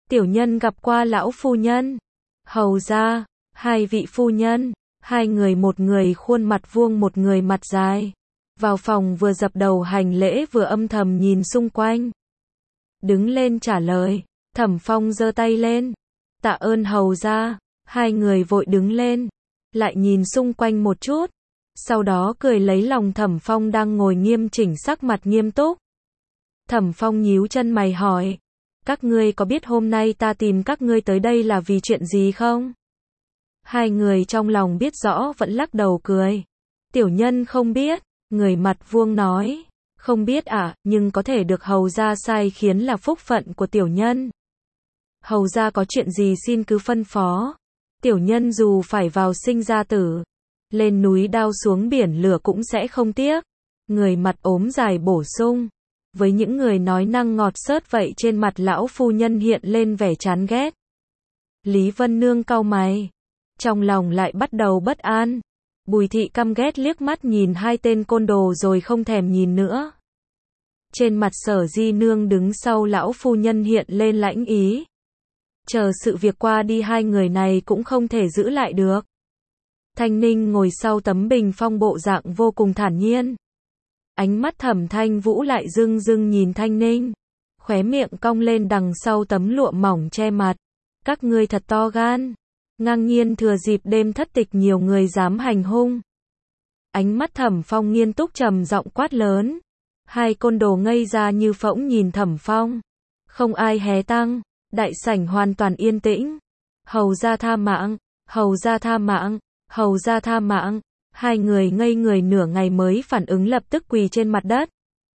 tiểu nhân gặp qua lão phu nhân. Hầu ra, hai vị phu nhân, hai người một người khuôn mặt vuông một người mặt dài. Vào phòng vừa dập đầu hành lễ vừa âm thầm nhìn xung quanh. Đứng lên trả lời, Thẩm Phong giơ tay lên. Tạ ơn hầu ra, hai người vội đứng lên, lại nhìn xung quanh một chút. Sau đó cười lấy lòng Thẩm Phong đang ngồi nghiêm chỉnh sắc mặt nghiêm túc. Thẩm Phong nhíu chân mày hỏi, các ngươi có biết hôm nay ta tìm các ngươi tới đây là vì chuyện gì không? Hai người trong lòng biết rõ vẫn lắc đầu cười. Tiểu nhân không biết, người mặt vuông nói, không biết à, nhưng có thể được hầu ra sai khiến là phúc phận của tiểu nhân. Hầu ra có chuyện gì xin cứ phân phó. Tiểu nhân dù phải vào sinh ra tử, lên núi đao xuống biển lửa cũng sẽ không tiếc. Người mặt ốm dài bổ sung. Với những người nói năng ngọt xớt vậy trên mặt lão phu nhân hiện lên vẻ chán ghét. Lý Vân Nương cau mày. Trong lòng lại bắt đầu bất an. Bùi thị căm ghét liếc mắt nhìn hai tên côn đồ rồi không thèm nhìn nữa. Trên mặt Sở Di Nương đứng sau lão phu nhân hiện lên lãnh ý. Chờ sự việc qua đi hai người này cũng không thể giữ lại được. Thanh Ninh ngồi sau tấm bình phong bộ dạng vô cùng thản nhiên. Ánh mắt Thẩm Thanh Vũ lại rưng rưng nhìn Thanh Ninh. Khóe miệng cong lên đằng sau tấm lụa mỏng che mặt. Các ngươi thật to gan. Ngang nhiên thừa dịp đêm thất tịch nhiều người dám hành hung. Ánh mắt Thẩm Phong nghiêm túc trầm giọng quát lớn. Hai côn đồ ngây ra như phỗng nhìn Thẩm Phong. Không ai hé tăng. Đại sảnh hoàn toàn yên tĩnh. Hầu ra tha mạng, hầu ra tha mạng, hầu ra tha mạng. Hai người ngây người nửa ngày mới phản ứng lập tức quỳ trên mặt đất.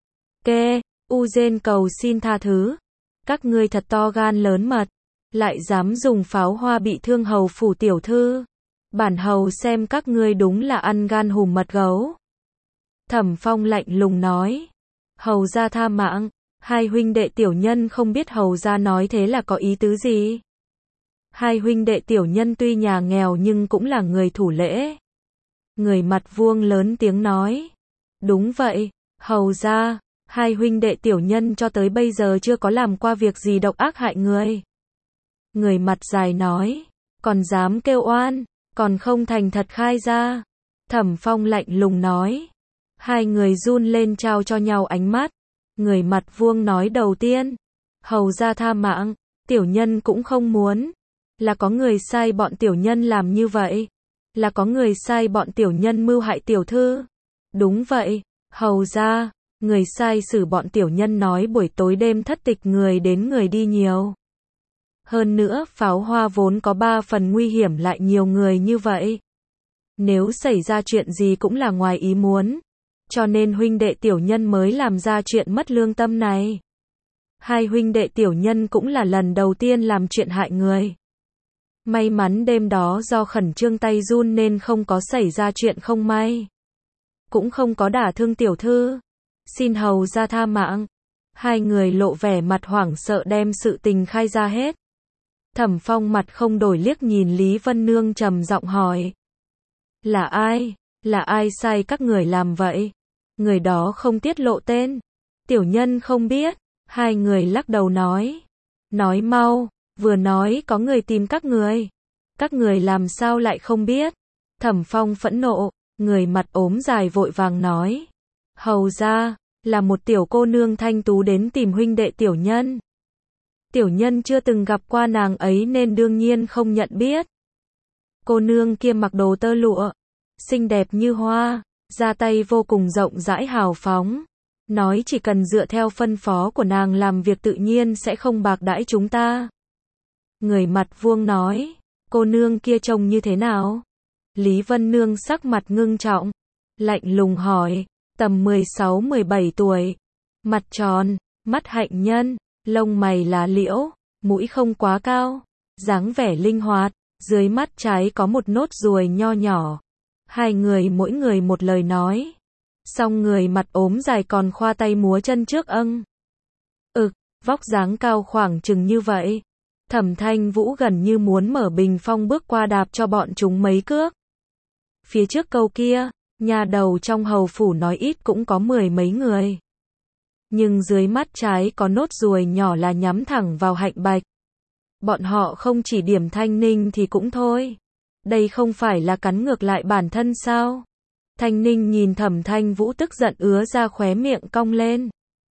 Kê, U Dên cầu xin tha thứ. Các ngươi thật to gan lớn mật. Lại dám dùng pháo hoa bị thương hầu phủ tiểu thư. Bản hầu xem các ngươi đúng là ăn gan hùm mật gấu. Thẩm Phong lạnh lùng nói. Hầu ra tha mạng. Hai huynh đệ tiểu nhân không biết hầu ra nói thế là có ý tứ gì. Hai huynh đệ tiểu nhân tuy nhà nghèo nhưng cũng là người thủ lễ. Người mặt vuông lớn tiếng nói. Đúng vậy, hầu ra, hai huynh đệ tiểu nhân cho tới bây giờ chưa có làm qua việc gì độc ác hại người. Người mặt dài nói. Còn dám kêu oan, còn không thành thật khai ra. Thẩm Phong lạnh lùng nói. Hai người run lên trao cho nhau ánh mắt. Người mặt vuông nói đầu tiên. Hầu ra tha mạng, tiểu nhân cũng không muốn. Là có người sai bọn tiểu nhân làm như vậy. Là có người sai bọn tiểu nhân mưu hại tiểu thư. Đúng vậy, hầu ra, người sai xử bọn tiểu nhân nói buổi tối đêm thất tịch người đến người đi nhiều. Hơn nữa, pháo hoa vốn có ba phần nguy hiểm lại nhiều người như vậy. Nếu xảy ra chuyện gì cũng là ngoài ý muốn. Cho nên huynh đệ tiểu nhân mới làm ra chuyện mất lương tâm này. Hai huynh đệ tiểu nhân cũng là lần đầu tiên làm chuyện hại người. May mắn đêm đó do khẩn trương tay run nên không có xảy ra chuyện không may. Cũng không có đả thương tiểu thư. Xin hầu ra tha mạng. Hai người lộ vẻ mặt hoảng sợ đem sự tình khai ra hết. Thẩm Phong mặt không đổi liếc nhìn Lý Vân Nương trầm giọng hỏi. Là ai? Là ai sai các người làm vậy? Người đó không tiết lộ tên. Tiểu nhân không biết. Hai người lắc đầu nói. Nói mau. Vừa nói có người tìm các người. Các người làm sao lại không biết? Thẩm Phong phẫn nộ. Người mặt ốm dài vội vàng nói. Hầu ra, là một tiểu cô nương thanh tú đến tìm huynh đệ tiểu nhân. Tiểu nhân chưa từng gặp qua nàng ấy nên đương nhiên không nhận biết. Cô nương kia mặc đồ tơ lụa. Xinh đẹp như hoa. Ra tay vô cùng rộng rãi hào phóng. Nói chỉ cần dựa theo phân phó của nàng làm việc tự nhiên sẽ không bạc đãi chúng ta. Người mặt vuông nói. Cô nương kia trông như thế nào? Lý Vân Nương sắc mặt ngưng trọng. Lạnh lùng hỏi. Tầm mười sáu mười bảy tuổi. Mặt tròn, mắt hạnh nhân, lông mày lá liễu, mũi không quá cao, dáng vẻ linh hoạt, dưới mắt trái có một nốt ruồi nho nhỏ. Hai người mỗi người một lời nói. Xong người mặt ốm dài còn khoa tay múa chân trước âng. Ực, vóc dáng cao khoảng chừng như vậy. Thẩm Thanh Vũ gần như muốn mở bình phong bước qua đạp cho bọn chúng mấy cước. Phía trước câu kia, nhà đầu trong hầu phủ nói ít cũng có mười mấy người. Nhưng dưới mắt trái có nốt ruồi nhỏ là nhắm thẳng vào Hạnh Bạch. Bọn họ không chỉ điểm Thanh Ninh thì cũng thôi. Đây không phải là cắn ngược lại bản thân sao? Thanh Ninh nhìn Thẩm Thanh Vũ tức giận ứa ra khóe miệng cong lên.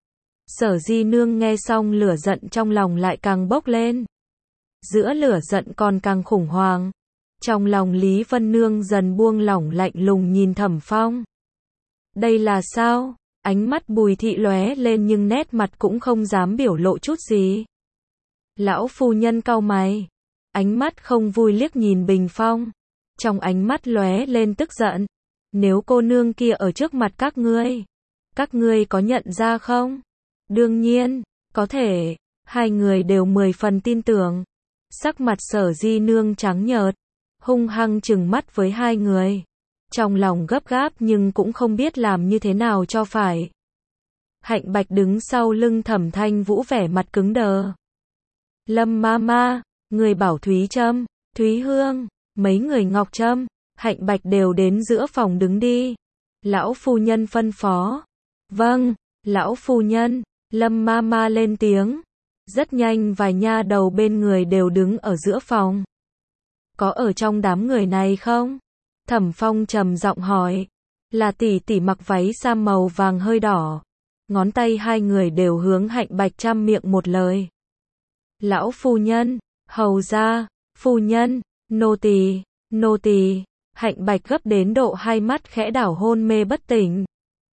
Sở Di Nương nghe xong lửa giận trong lòng lại càng bốc lên. Giữa lửa giận còn càng khủng hoảng. Trong lòng Lý Vân Nương dần buông lỏng lạnh lùng nhìn Thẩm Phong. Đây là sao? Ánh mắt Bùi Thị lóe lên nhưng nét mặt cũng không dám biểu lộ chút gì. Lão phu nhân cau mày. Ánh mắt không vui liếc nhìn Bình Phong. Trong ánh mắt lóe lên tức giận. Nếu cô nương kia ở trước mặt các ngươi, các ngươi có nhận ra không? Đương nhiên, có thể. Hai người đều mười phần tin tưởng. Sắc mặt Sở Di Nương trắng nhợt, hung hăng trừng mắt với hai người. Trong lòng gấp gáp nhưng cũng không biết làm như thế nào cho phải. Hạnh Bạch đứng sau lưng Thẩm Thanh Vũ vẻ mặt cứng đờ. Lâm ma ma, người bảo Thúy Trâm, Thúy Hương, mấy người Ngọc Trâm, Hạnh Bạch đều đến giữa phòng đứng đi. Lão phu nhân phân phó. Vâng, lão phu nhân. Lâm ma ma lên tiếng. Rất nhanh vài nha đầu bên người đều đứng ở giữa phòng. Có ở trong đám người này không? Thẩm Phong trầm giọng hỏi. Là tỷ tỷ mặc váy sa màu vàng hơi đỏ. Ngón tay hai người đều hướng Hạnh Bạch chăm miệng một lời. Lão phu nhân, hầu gia, phu nhân, nô tỳ, nô tỳ. Hạnh Bạch gấp đến độ hai mắt khẽ đảo hôn mê bất tỉnh.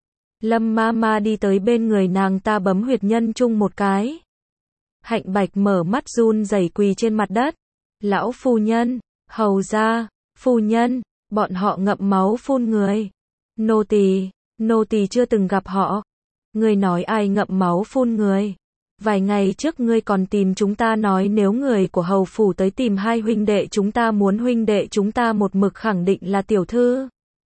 Lâm ma ma đi tới bên người nàng ta bấm huyệt nhân chung một cái. Hạnh Bạch mở mắt run rẩy quỳ trên mặt đất. Lão phu nhân, hầu gia, phu nhân, bọn họ ngậm máu phun người. Nô tỳ, nô tỳ chưa từng gặp họ. Ngươi nói ai ngậm máu phun người? Vài ngày trước ngươi còn tìm chúng ta nói nếu người của hầu phủ tới tìm hai huynh đệ chúng ta muốn huynh đệ chúng ta một mực khẳng định là tiểu thư.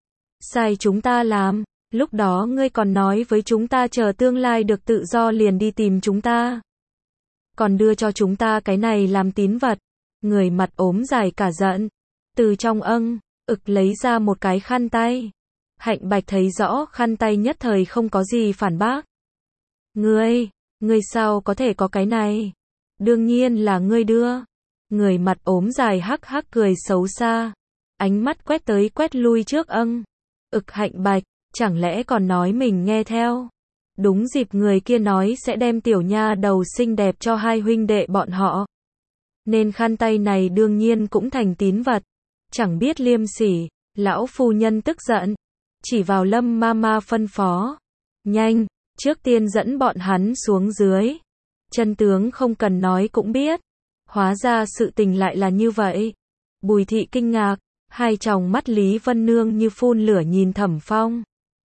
Sai chúng ta làm, lúc đó ngươi còn nói với chúng ta chờ tương lai được tự do liền đi tìm chúng ta. Còn đưa cho chúng ta cái này làm tín vật. Người mặt ốm dài cả giận. Từ trong âng, ực lấy ra một cái khăn tay. Hạnh Bạch thấy rõ khăn tay nhất thời không có gì phản bác. Ngươi, ngươi sao có thể có cái này? Đương nhiên là ngươi đưa. Người mặt ốm dài hắc hắc cười xấu xa. Ánh mắt quét tới quét lui trước âng. Ực Hạnh Bạch, chẳng lẽ còn nói mình nghe theo? Đúng dịp người kia nói sẽ đem tiểu nha đầu xinh đẹp cho hai huynh đệ bọn họ. Nên khăn tay này đương nhiên cũng thành tín vật. Chẳng biết liêm sỉ, lão phu nhân tức giận. Chỉ vào Lâm ma ma phân phó. Nhanh, trước tiên dẫn bọn hắn xuống dưới. Chân tướng không cần nói cũng biết. Hóa ra sự tình lại là như vậy. Bùi Thị kinh ngạc, hai tròng mắt Lý Vân Nương như phun lửa nhìn Thẩm Phong.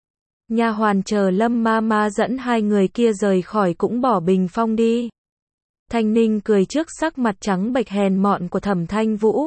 Nha hoàn chờ Lâm ma ma dẫn hai người kia rời khỏi cũng bỏ Bình Phong đi. Thanh Ninh cười trước sắc mặt trắng bệch hèn mọn của Thẩm Thanh Vũ.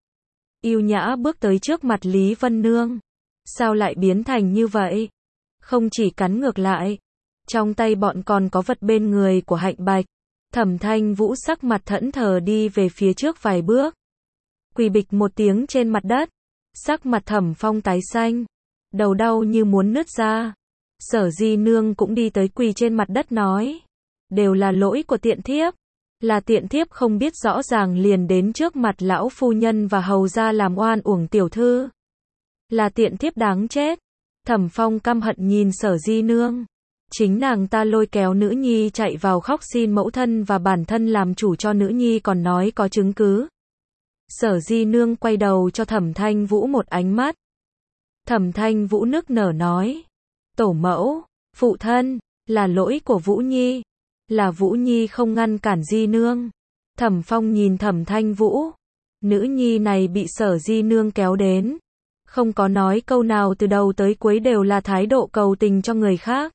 Yêu nhã bước tới trước mặt Lý Vân Nương. Sao lại biến thành như vậy? Không chỉ cắn ngược lại. Trong tay bọn còn có vật bên người của Hạnh Bạch. Thẩm Thanh Vũ sắc mặt thẫn thờ đi về phía trước vài bước. Quỳ bịch một tiếng trên mặt đất. Sắc mặt Thẩm Phong tái xanh. Đầu đau như muốn nứt ra. Sở Di Nương cũng đi tới quỳ trên mặt đất nói. Đều là lỗi của tiện thiếp. Là tiện thiếp không biết rõ ràng liền đến trước mặt lão phu nhân và hầu gia làm oan uổng tiểu thư. Là tiện thiếp đáng chết. Thẩm Phong căm hận nhìn Sở Di Nương. Chính nàng ta lôi kéo nữ nhi chạy vào khóc xin mẫu thân và bản thân làm chủ cho nữ nhi còn nói có chứng cứ. Sở Di Nương quay đầu cho Thẩm Thanh Vũ một ánh mắt. Thẩm Thanh Vũ nức nở nói. Tổ mẫu, phụ thân, là lỗi của Vũ Nhi. Là Vũ Nhi không ngăn cản Di Nương. Thẩm Phong nhìn Thẩm Thanh Vũ. Nữ nhi này bị Sở Di Nương kéo đến. Không có nói câu nào từ đầu tới cuối đều là thái độ cầu tình cho người khác.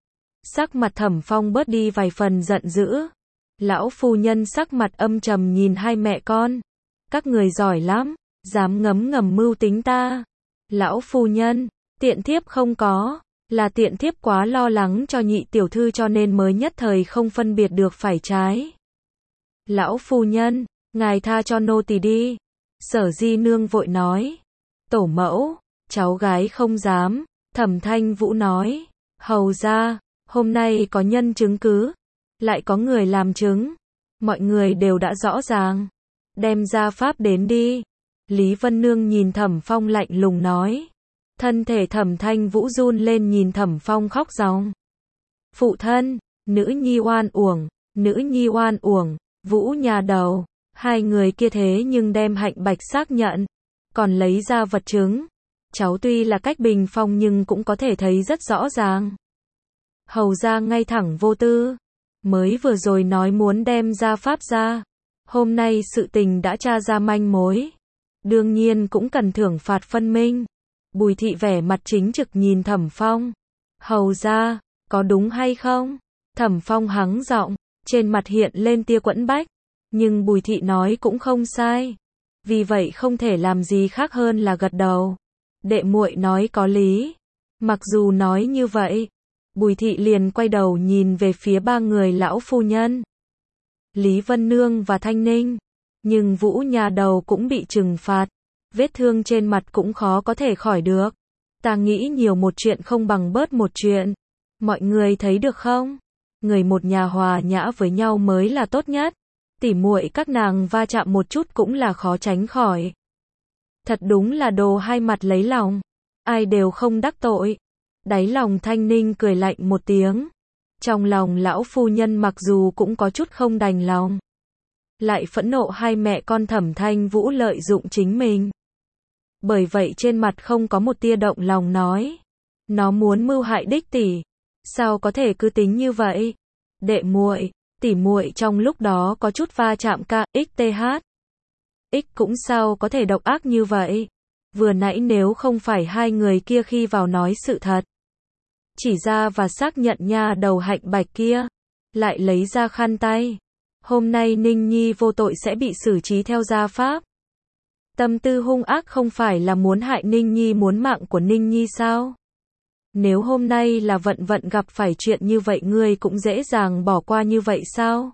Sắc mặt Thẩm Phong bớt đi vài phần giận dữ. Lão phu nhân sắc mặt âm trầm nhìn hai mẹ con. Các người giỏi lắm, dám ngấm ngầm mưu tính ta. Lão phu nhân, tiện thiếp không có. Là tiện thiếp quá lo lắng cho nhị tiểu thư cho nên mới nhất thời không phân biệt được phải trái. Lão phu nhân, ngài tha cho nô tỳ đi. Sở Di Nương vội nói. Tổ mẫu, cháu gái không dám. Thẩm Thanh Vũ nói. Hầu ra, hôm nay có nhân chứng cứ. Lại có người làm chứng. Mọi người đều đã rõ ràng. đem gia pháp đến đi. Lý Vân Nương nhìn Thẩm Phong lạnh lùng nói. Thân thể Thẩm Thanh Vũ run lên nhìn Thẩm Phong khóc ròng. Phụ thân, nữ nhi oan uổng, nữ nhi oan uổng, Vũ nhà đầu, hai người kia thế nhưng đem Hạnh Bạch xác nhận, còn lấy ra vật chứng. Cháu tuy là cách bình phong nhưng cũng có thể thấy rất rõ ràng. Hầu ra ngay thẳng vô tư, mới vừa rồi nói muốn đem gia pháp ra, hôm nay sự tình đã tra ra manh mối, đương nhiên cũng cần thưởng phạt phân minh. Bùi thị vẻ mặt chính trực nhìn Thẩm Phong. Hầu ra, có đúng hay không? Thẩm Phong hắng giọng, trên mặt hiện lên tia quẫn bách, nhưng Bùi thị nói cũng không sai, vì vậy không thể làm gì khác hơn là gật đầu. Đệ muội nói có lý. Mặc dù nói như vậy, Bùi thị liền quay đầu nhìn về phía ba người lão phu nhân, Lý Vân Nương và Thanh Ninh, nhưng Vũ nhà đầu cũng bị trừng phạt, vết thương trên mặt cũng khó có thể khỏi được. Ta nghĩ nhiều một chuyện không bằng bớt một chuyện. Mọi người thấy được không? Người một nhà hòa nhã với nhau mới là tốt nhất. Tỉ muội các nàng va chạm một chút cũng là khó tránh khỏi. Thật đúng là đồ hai mặt lấy lòng, ai đều không đắc tội. Đáy lòng Thanh Ninh cười lạnh một tiếng. Trong lòng lão phu nhân mặc dù cũng có chút không đành lòng, lại phẫn nộ hai mẹ con Thẩm Thanh Vũ lợi dụng chính mình. Bởi vậy trên mặt không có một tia động lòng nói. Nó muốn mưu hại đích tỷ, sao có thể cứ tính như vậy? Đệ muội, tỷ muội trong lúc đó có chút va chạm kxth. X cũng sao có thể độc ác như vậy? Vừa nãy nếu không phải hai người kia khi vào nói sự thật, chỉ ra và xác nhận nha đầu Hạnh Bạch kia, lại lấy ra khăn tay, hôm nay Ninh Nhi vô tội sẽ bị xử trí theo gia pháp. Tâm tư hung ác không phải là muốn hại Ninh Nhi, muốn mạng của Ninh Nhi sao? Nếu hôm nay là vận vận gặp phải chuyện như vậy ngươi cũng dễ dàng bỏ qua như vậy sao?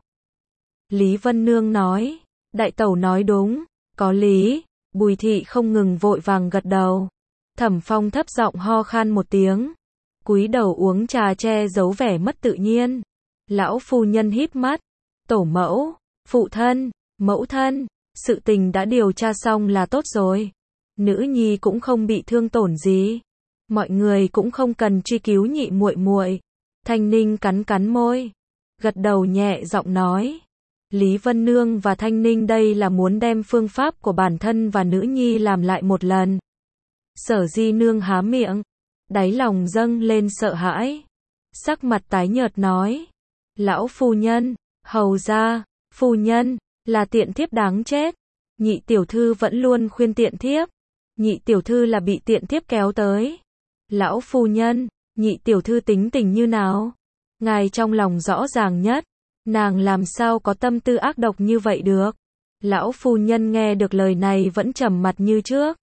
Lý Vân Nương nói. Đại tẩu nói đúng, có lý. Bùi thị không ngừng vội vàng gật đầu. Thẩm Phong thấp giọng ho khan một tiếng, cúi đầu uống trà che giấu vẻ mất tự nhiên. Lão phu nhân híp mắt. Tổ mẫu, phụ thân, mẫu thân, sự tình đã điều tra xong là tốt rồi. Nữ nhi cũng không bị thương tổn gì. Mọi người cũng không cần truy cứu nhị muội muội. Thanh Ninh cắn cắn môi, gật đầu nhẹ giọng nói. Lý Vân Nương và Thanh Ninh đây là muốn đem phương pháp của bản thân và nữ nhi làm lại một lần. Sở Di Nương há miệng, đáy lòng dâng lên sợ hãi, sắc mặt tái nhợt nói. Lão phu nhân, hầu gia, phu nhân, là tiện thiếp đáng chết. Nhị tiểu thư vẫn luôn khuyên tiện thiếp. Nhị tiểu thư là bị tiện thiếp kéo tới. Lão phu nhân, nhị tiểu thư tính tình như nào? Ngài trong lòng rõ ràng nhất. Nàng làm sao có tâm tư ác độc như vậy được? Lão phu nhân nghe được lời này vẫn trầm mặt như trước.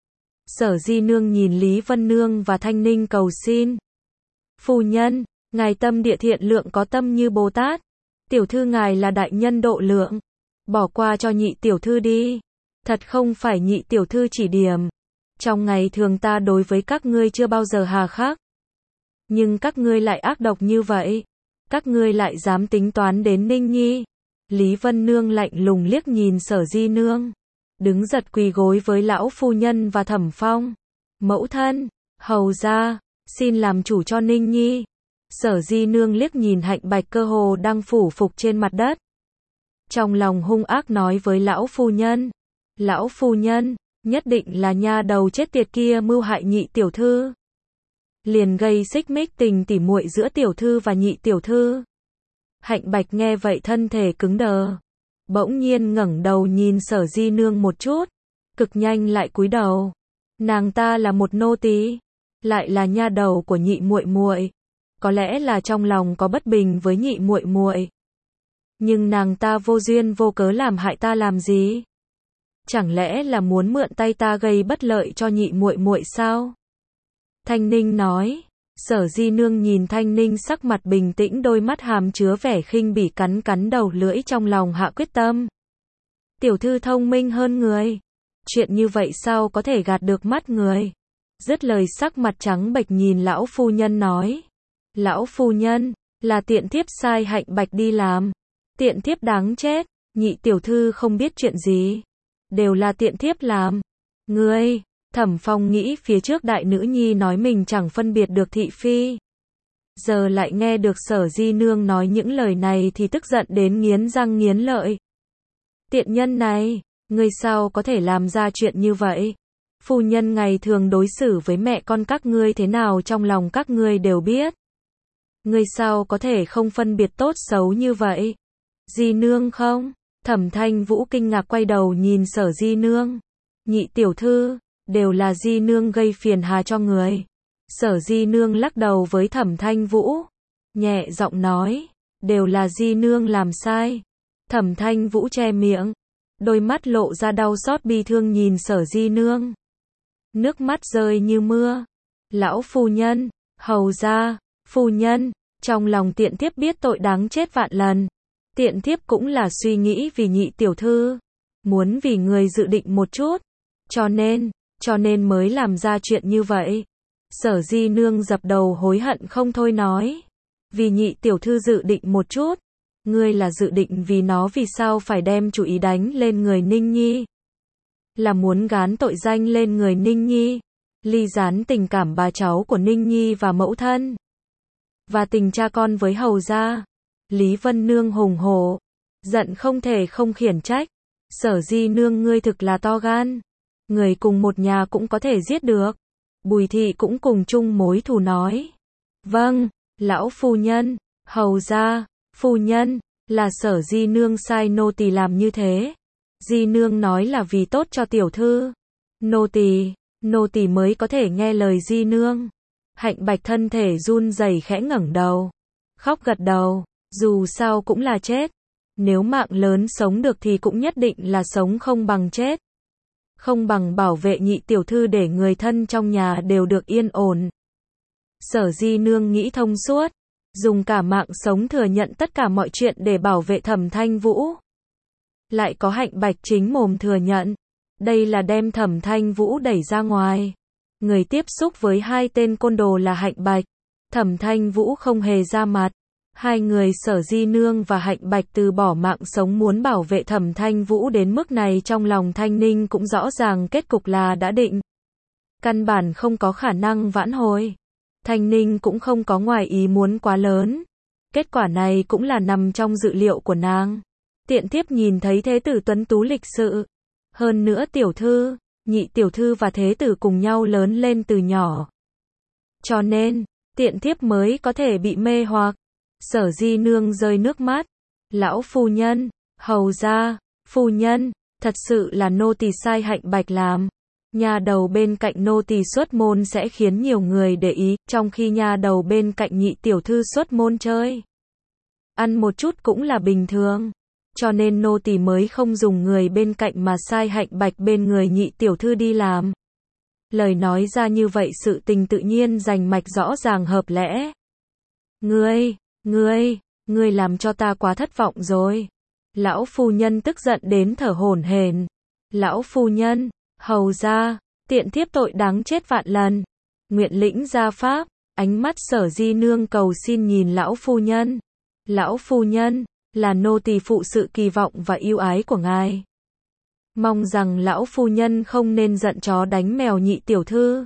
Sở Di Nương nhìn Lý Vân Nương và Thanh Ninh cầu xin. Phu nhân, ngài tâm địa thiện lượng có tâm như Bồ Tát. Tiểu thư ngài là đại nhân độ lượng. Bỏ qua cho nhị tiểu thư đi. Thật không phải nhị tiểu thư chỉ điểm. Trong ngày thường ta đối với các ngươi chưa bao giờ hà khắc. Nhưng các ngươi lại ác độc như vậy. Các ngươi lại dám tính toán đến Ninh Nhi. Lý Vân Nương lạnh lùng liếc nhìn Sở Di Nương, đứng giật quỳ gối với lão phu nhân và Thẩm Phong. Mẫu thân, hầu gia, xin làm chủ cho Ninh Nhi. Sở Di Nương liếc nhìn Hạnh Bạch cơ hồ đang phủ phục trên mặt đất. Trong lòng hung ác nói với lão phu nhân. Lão phu nhân, nhất định là nha đầu chết tiệt kia mưu hại nhị tiểu thư. Liền gây xích mích tình tỉ muội giữa tiểu thư và nhị tiểu thư. Hạnh Bạch nghe vậy thân thể cứng đờ, bỗng nhiên ngẩng đầu nhìn Sở Di Nương một chút, cực nhanh lại cúi đầu. Nàng ta là một nô tỳ, lại là nha đầu của nhị muội muội, có lẽ là trong lòng có bất bình với nhị muội muội. Nhưng nàng ta vô duyên vô cớ làm hại ta làm gì? Chẳng lẽ là muốn mượn tay ta gây bất lợi cho nhị muội muội sao? Thanh Ninh nói. Sở Di Nương nhìn Thanh Ninh sắc mặt bình tĩnh, đôi mắt hàm chứa vẻ khinh bỉ, cắn cắn đầu lưỡi, trong lòng hạ quyết tâm. Tiểu thư thông minh hơn người. Chuyện như vậy sao có thể gạt được mắt người? Dứt lời sắc mặt trắng bệch nhìn lão phu nhân nói. Lão phu nhân, là tiện thiếp sai Hạnh Bạch đi làm. Tiện thiếp đáng chết. Nhị tiểu thư không biết chuyện gì. Đều là tiện thiếp làm. Ngươi, Thẩm Phong nghĩ phía trước đại nữ nhi nói mình chẳng phân biệt được thị phi. Giờ lại nghe được Sở Di Nương nói những lời này thì tức giận đến nghiến răng nghiến lợi. Tiện nhân này, ngươi sao có thể làm ra chuyện như vậy? Phu nhân ngày thường đối xử với mẹ con các ngươi thế nào trong lòng các ngươi đều biết. Ngươi sao có thể không phân biệt tốt xấu như vậy? Di Nương không? Thẩm Thanh Vũ kinh ngạc quay đầu nhìn Sở Di Nương. Nhị tiểu thư, đều là Di Nương gây phiền hà cho người. Sở Di Nương lắc đầu với Thẩm Thanh Vũ, nhẹ giọng nói, đều là Di Nương làm sai. Thẩm Thanh Vũ che miệng, đôi mắt lộ ra đau xót bi thương nhìn Sở Di Nương. Nước mắt rơi như mưa. Lão phu nhân, hầu gia, phu nhân, trong lòng tiện thiếp biết tội đáng chết vạn lần. Tiện thiếp cũng là suy nghĩ vì nhị tiểu thư, muốn vì người dự định một chút, cho nên, cho nên mới làm ra chuyện như vậy. Sở Di Nương dập đầu hối hận không thôi nói, vì nhị tiểu thư dự định một chút, ngươi là dự định vì nó vì sao phải đem chủ ý đánh lên người Ninh Nhi? Là muốn gán tội danh lên người Ninh Nhi, ly gián tình cảm bà cháu của Ninh Nhi và mẫu thân, và tình cha con với hầu gia. Lý Vân Nương hùng hổ, giận không thể không khiển trách. Sở Di Nương ngươi thực là to gan, người cùng một nhà cũng có thể giết được. Bùi thị cũng cùng chung mối thù nói, vâng, lão phu nhân, hầu gia, phu nhân, là Sở Di Nương sai nô tỳ làm như thế. Di Nương nói là vì tốt cho tiểu thư. Nô tỳ, nô tỳ mới có thể nghe lời Di Nương. Hạnh Bạch thân thể run rẩy khẽ ngẩng đầu, khóc gật đầu, dù sao cũng là chết. Nếu mạng lớn sống được thì cũng nhất định là sống không bằng chết. Không bằng bảo vệ nhị tiểu thư để người thân trong nhà đều được yên ổn. Sở Di Nương nghĩ thông suốt, dùng cả mạng sống thừa nhận tất cả mọi chuyện để bảo vệ Thẩm Thanh Vũ. Lại có Hạnh Bạch chính mồm thừa nhận, đây là đem Thẩm Thanh Vũ đẩy ra ngoài. Người tiếp xúc với hai tên côn đồ là Hạnh Bạch, Thẩm Thanh Vũ không hề ra mặt. Hai người Sở Di Nương và Hạnh Bạch từ bỏ mạng sống muốn bảo vệ Thẩm Thanh Vũ đến mức này, trong lòng Thanh Ninh cũng rõ ràng kết cục là đã định. Căn bản không có khả năng vãn hồi. Thanh Ninh cũng không có ngoài ý muốn quá lớn. Kết quả này cũng là nằm trong dự liệu của nàng. Tiện thiếp nhìn thấy thế tử tuấn tú lịch sự. Hơn nữa tiểu thư, nhị tiểu thư và thế tử cùng nhau lớn lên từ nhỏ. Cho nên, tiện thiếp mới có thể bị mê hoặc. Sở Di Nương rơi nước mắt. Lão phu nhân, hầu gia, phu nhân, thật sự là nô tỳ sai Hạnh Bạch làm. Nhà đầu bên cạnh nô tỳ xuất môn sẽ khiến nhiều người để ý, trong khi nhà đầu bên cạnh nhị tiểu thư xuất môn chơi ăn một chút cũng là bình thường. Cho nên nô tỳ mới không dùng người bên cạnh mà sai Hạnh Bạch bên người nhị tiểu thư đi làm. Lời nói ra như vậy sự tình tự nhiên rành mạch rõ ràng hợp lẽ. Ngươi, ngươi, ngươi làm cho ta quá thất vọng rồi. Lão phu nhân tức giận đến thở hổn hển. Lão phu nhân, hầu gia, tiện thiếp tội đáng chết vạn lần. Nguyện lĩnh gia pháp. Ánh mắt Sở Di Nương cầu xin nhìn lão phu nhân. Lão phu nhân, là nô tỳ phụ sự kỳ vọng và yêu ái của ngài. Mong rằng lão phu nhân không nên giận chó đánh mèo nhị tiểu thư.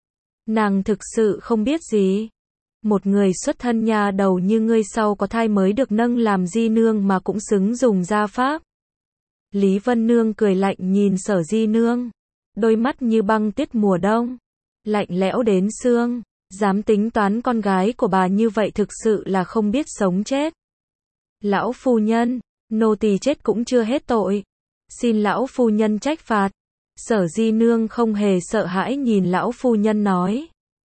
Nàng thực sự không biết gì. Một người xuất thân nhà đầu như ngươi sau có thai mới được nâng làm Di Nương mà cũng xứng dùng gia pháp. Lý Vân Nương cười lạnh nhìn Sở Di Nương. Đôi mắt như băng tiết mùa đông. Lạnh lẽo đến xương. Dám tính toán con gái của bà như vậy thực sự là không biết sống chết. Lão phu nhân, nô tỳ chết cũng chưa hết tội. Xin lão phu nhân trách phạt. Sở Di Nương không hề sợ hãi nhìn lão phu nhân nói.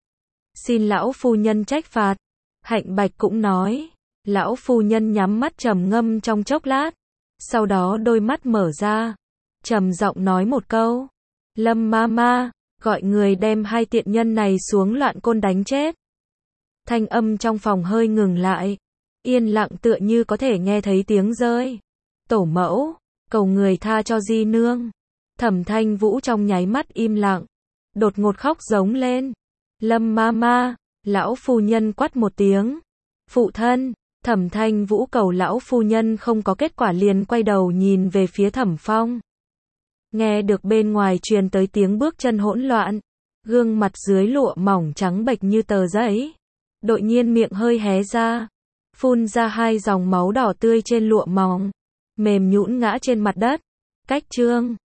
Xin lão phu nhân trách phạt. Hạnh Bạch cũng nói. Lão phu nhân nhắm mắt trầm ngâm trong chốc lát. Sau đó đôi mắt mở ra. Trầm giọng nói một câu. Lâm ma ma, gọi người đem hai tiện nhân này xuống loạn côn đánh chết. Thanh âm trong phòng hơi ngừng lại. Yên lặng tựa như có thể nghe thấy tiếng rơi. Tổ mẫu, cầu người tha cho Di Nương. Thẩm Thanh Vũ trong nháy mắt im lặng. Đột ngột khóc giống lên. Lâm ma ma, lão phu nhân quát một tiếng. Phụ thân, Thẩm Thanh Vũ cầu lão phu nhân không có kết quả liền quay đầu nhìn về phía Thẩm Phong. Nghe được bên ngoài truyền tới tiếng bước chân hỗn loạn, gương mặt dưới lụa mỏng trắng bệch như tờ giấy. Đột nhiên miệng hơi hé ra, phun ra hai dòng máu đỏ tươi trên lụa mỏng, mềm nhũn ngã trên mặt đất. Cách chương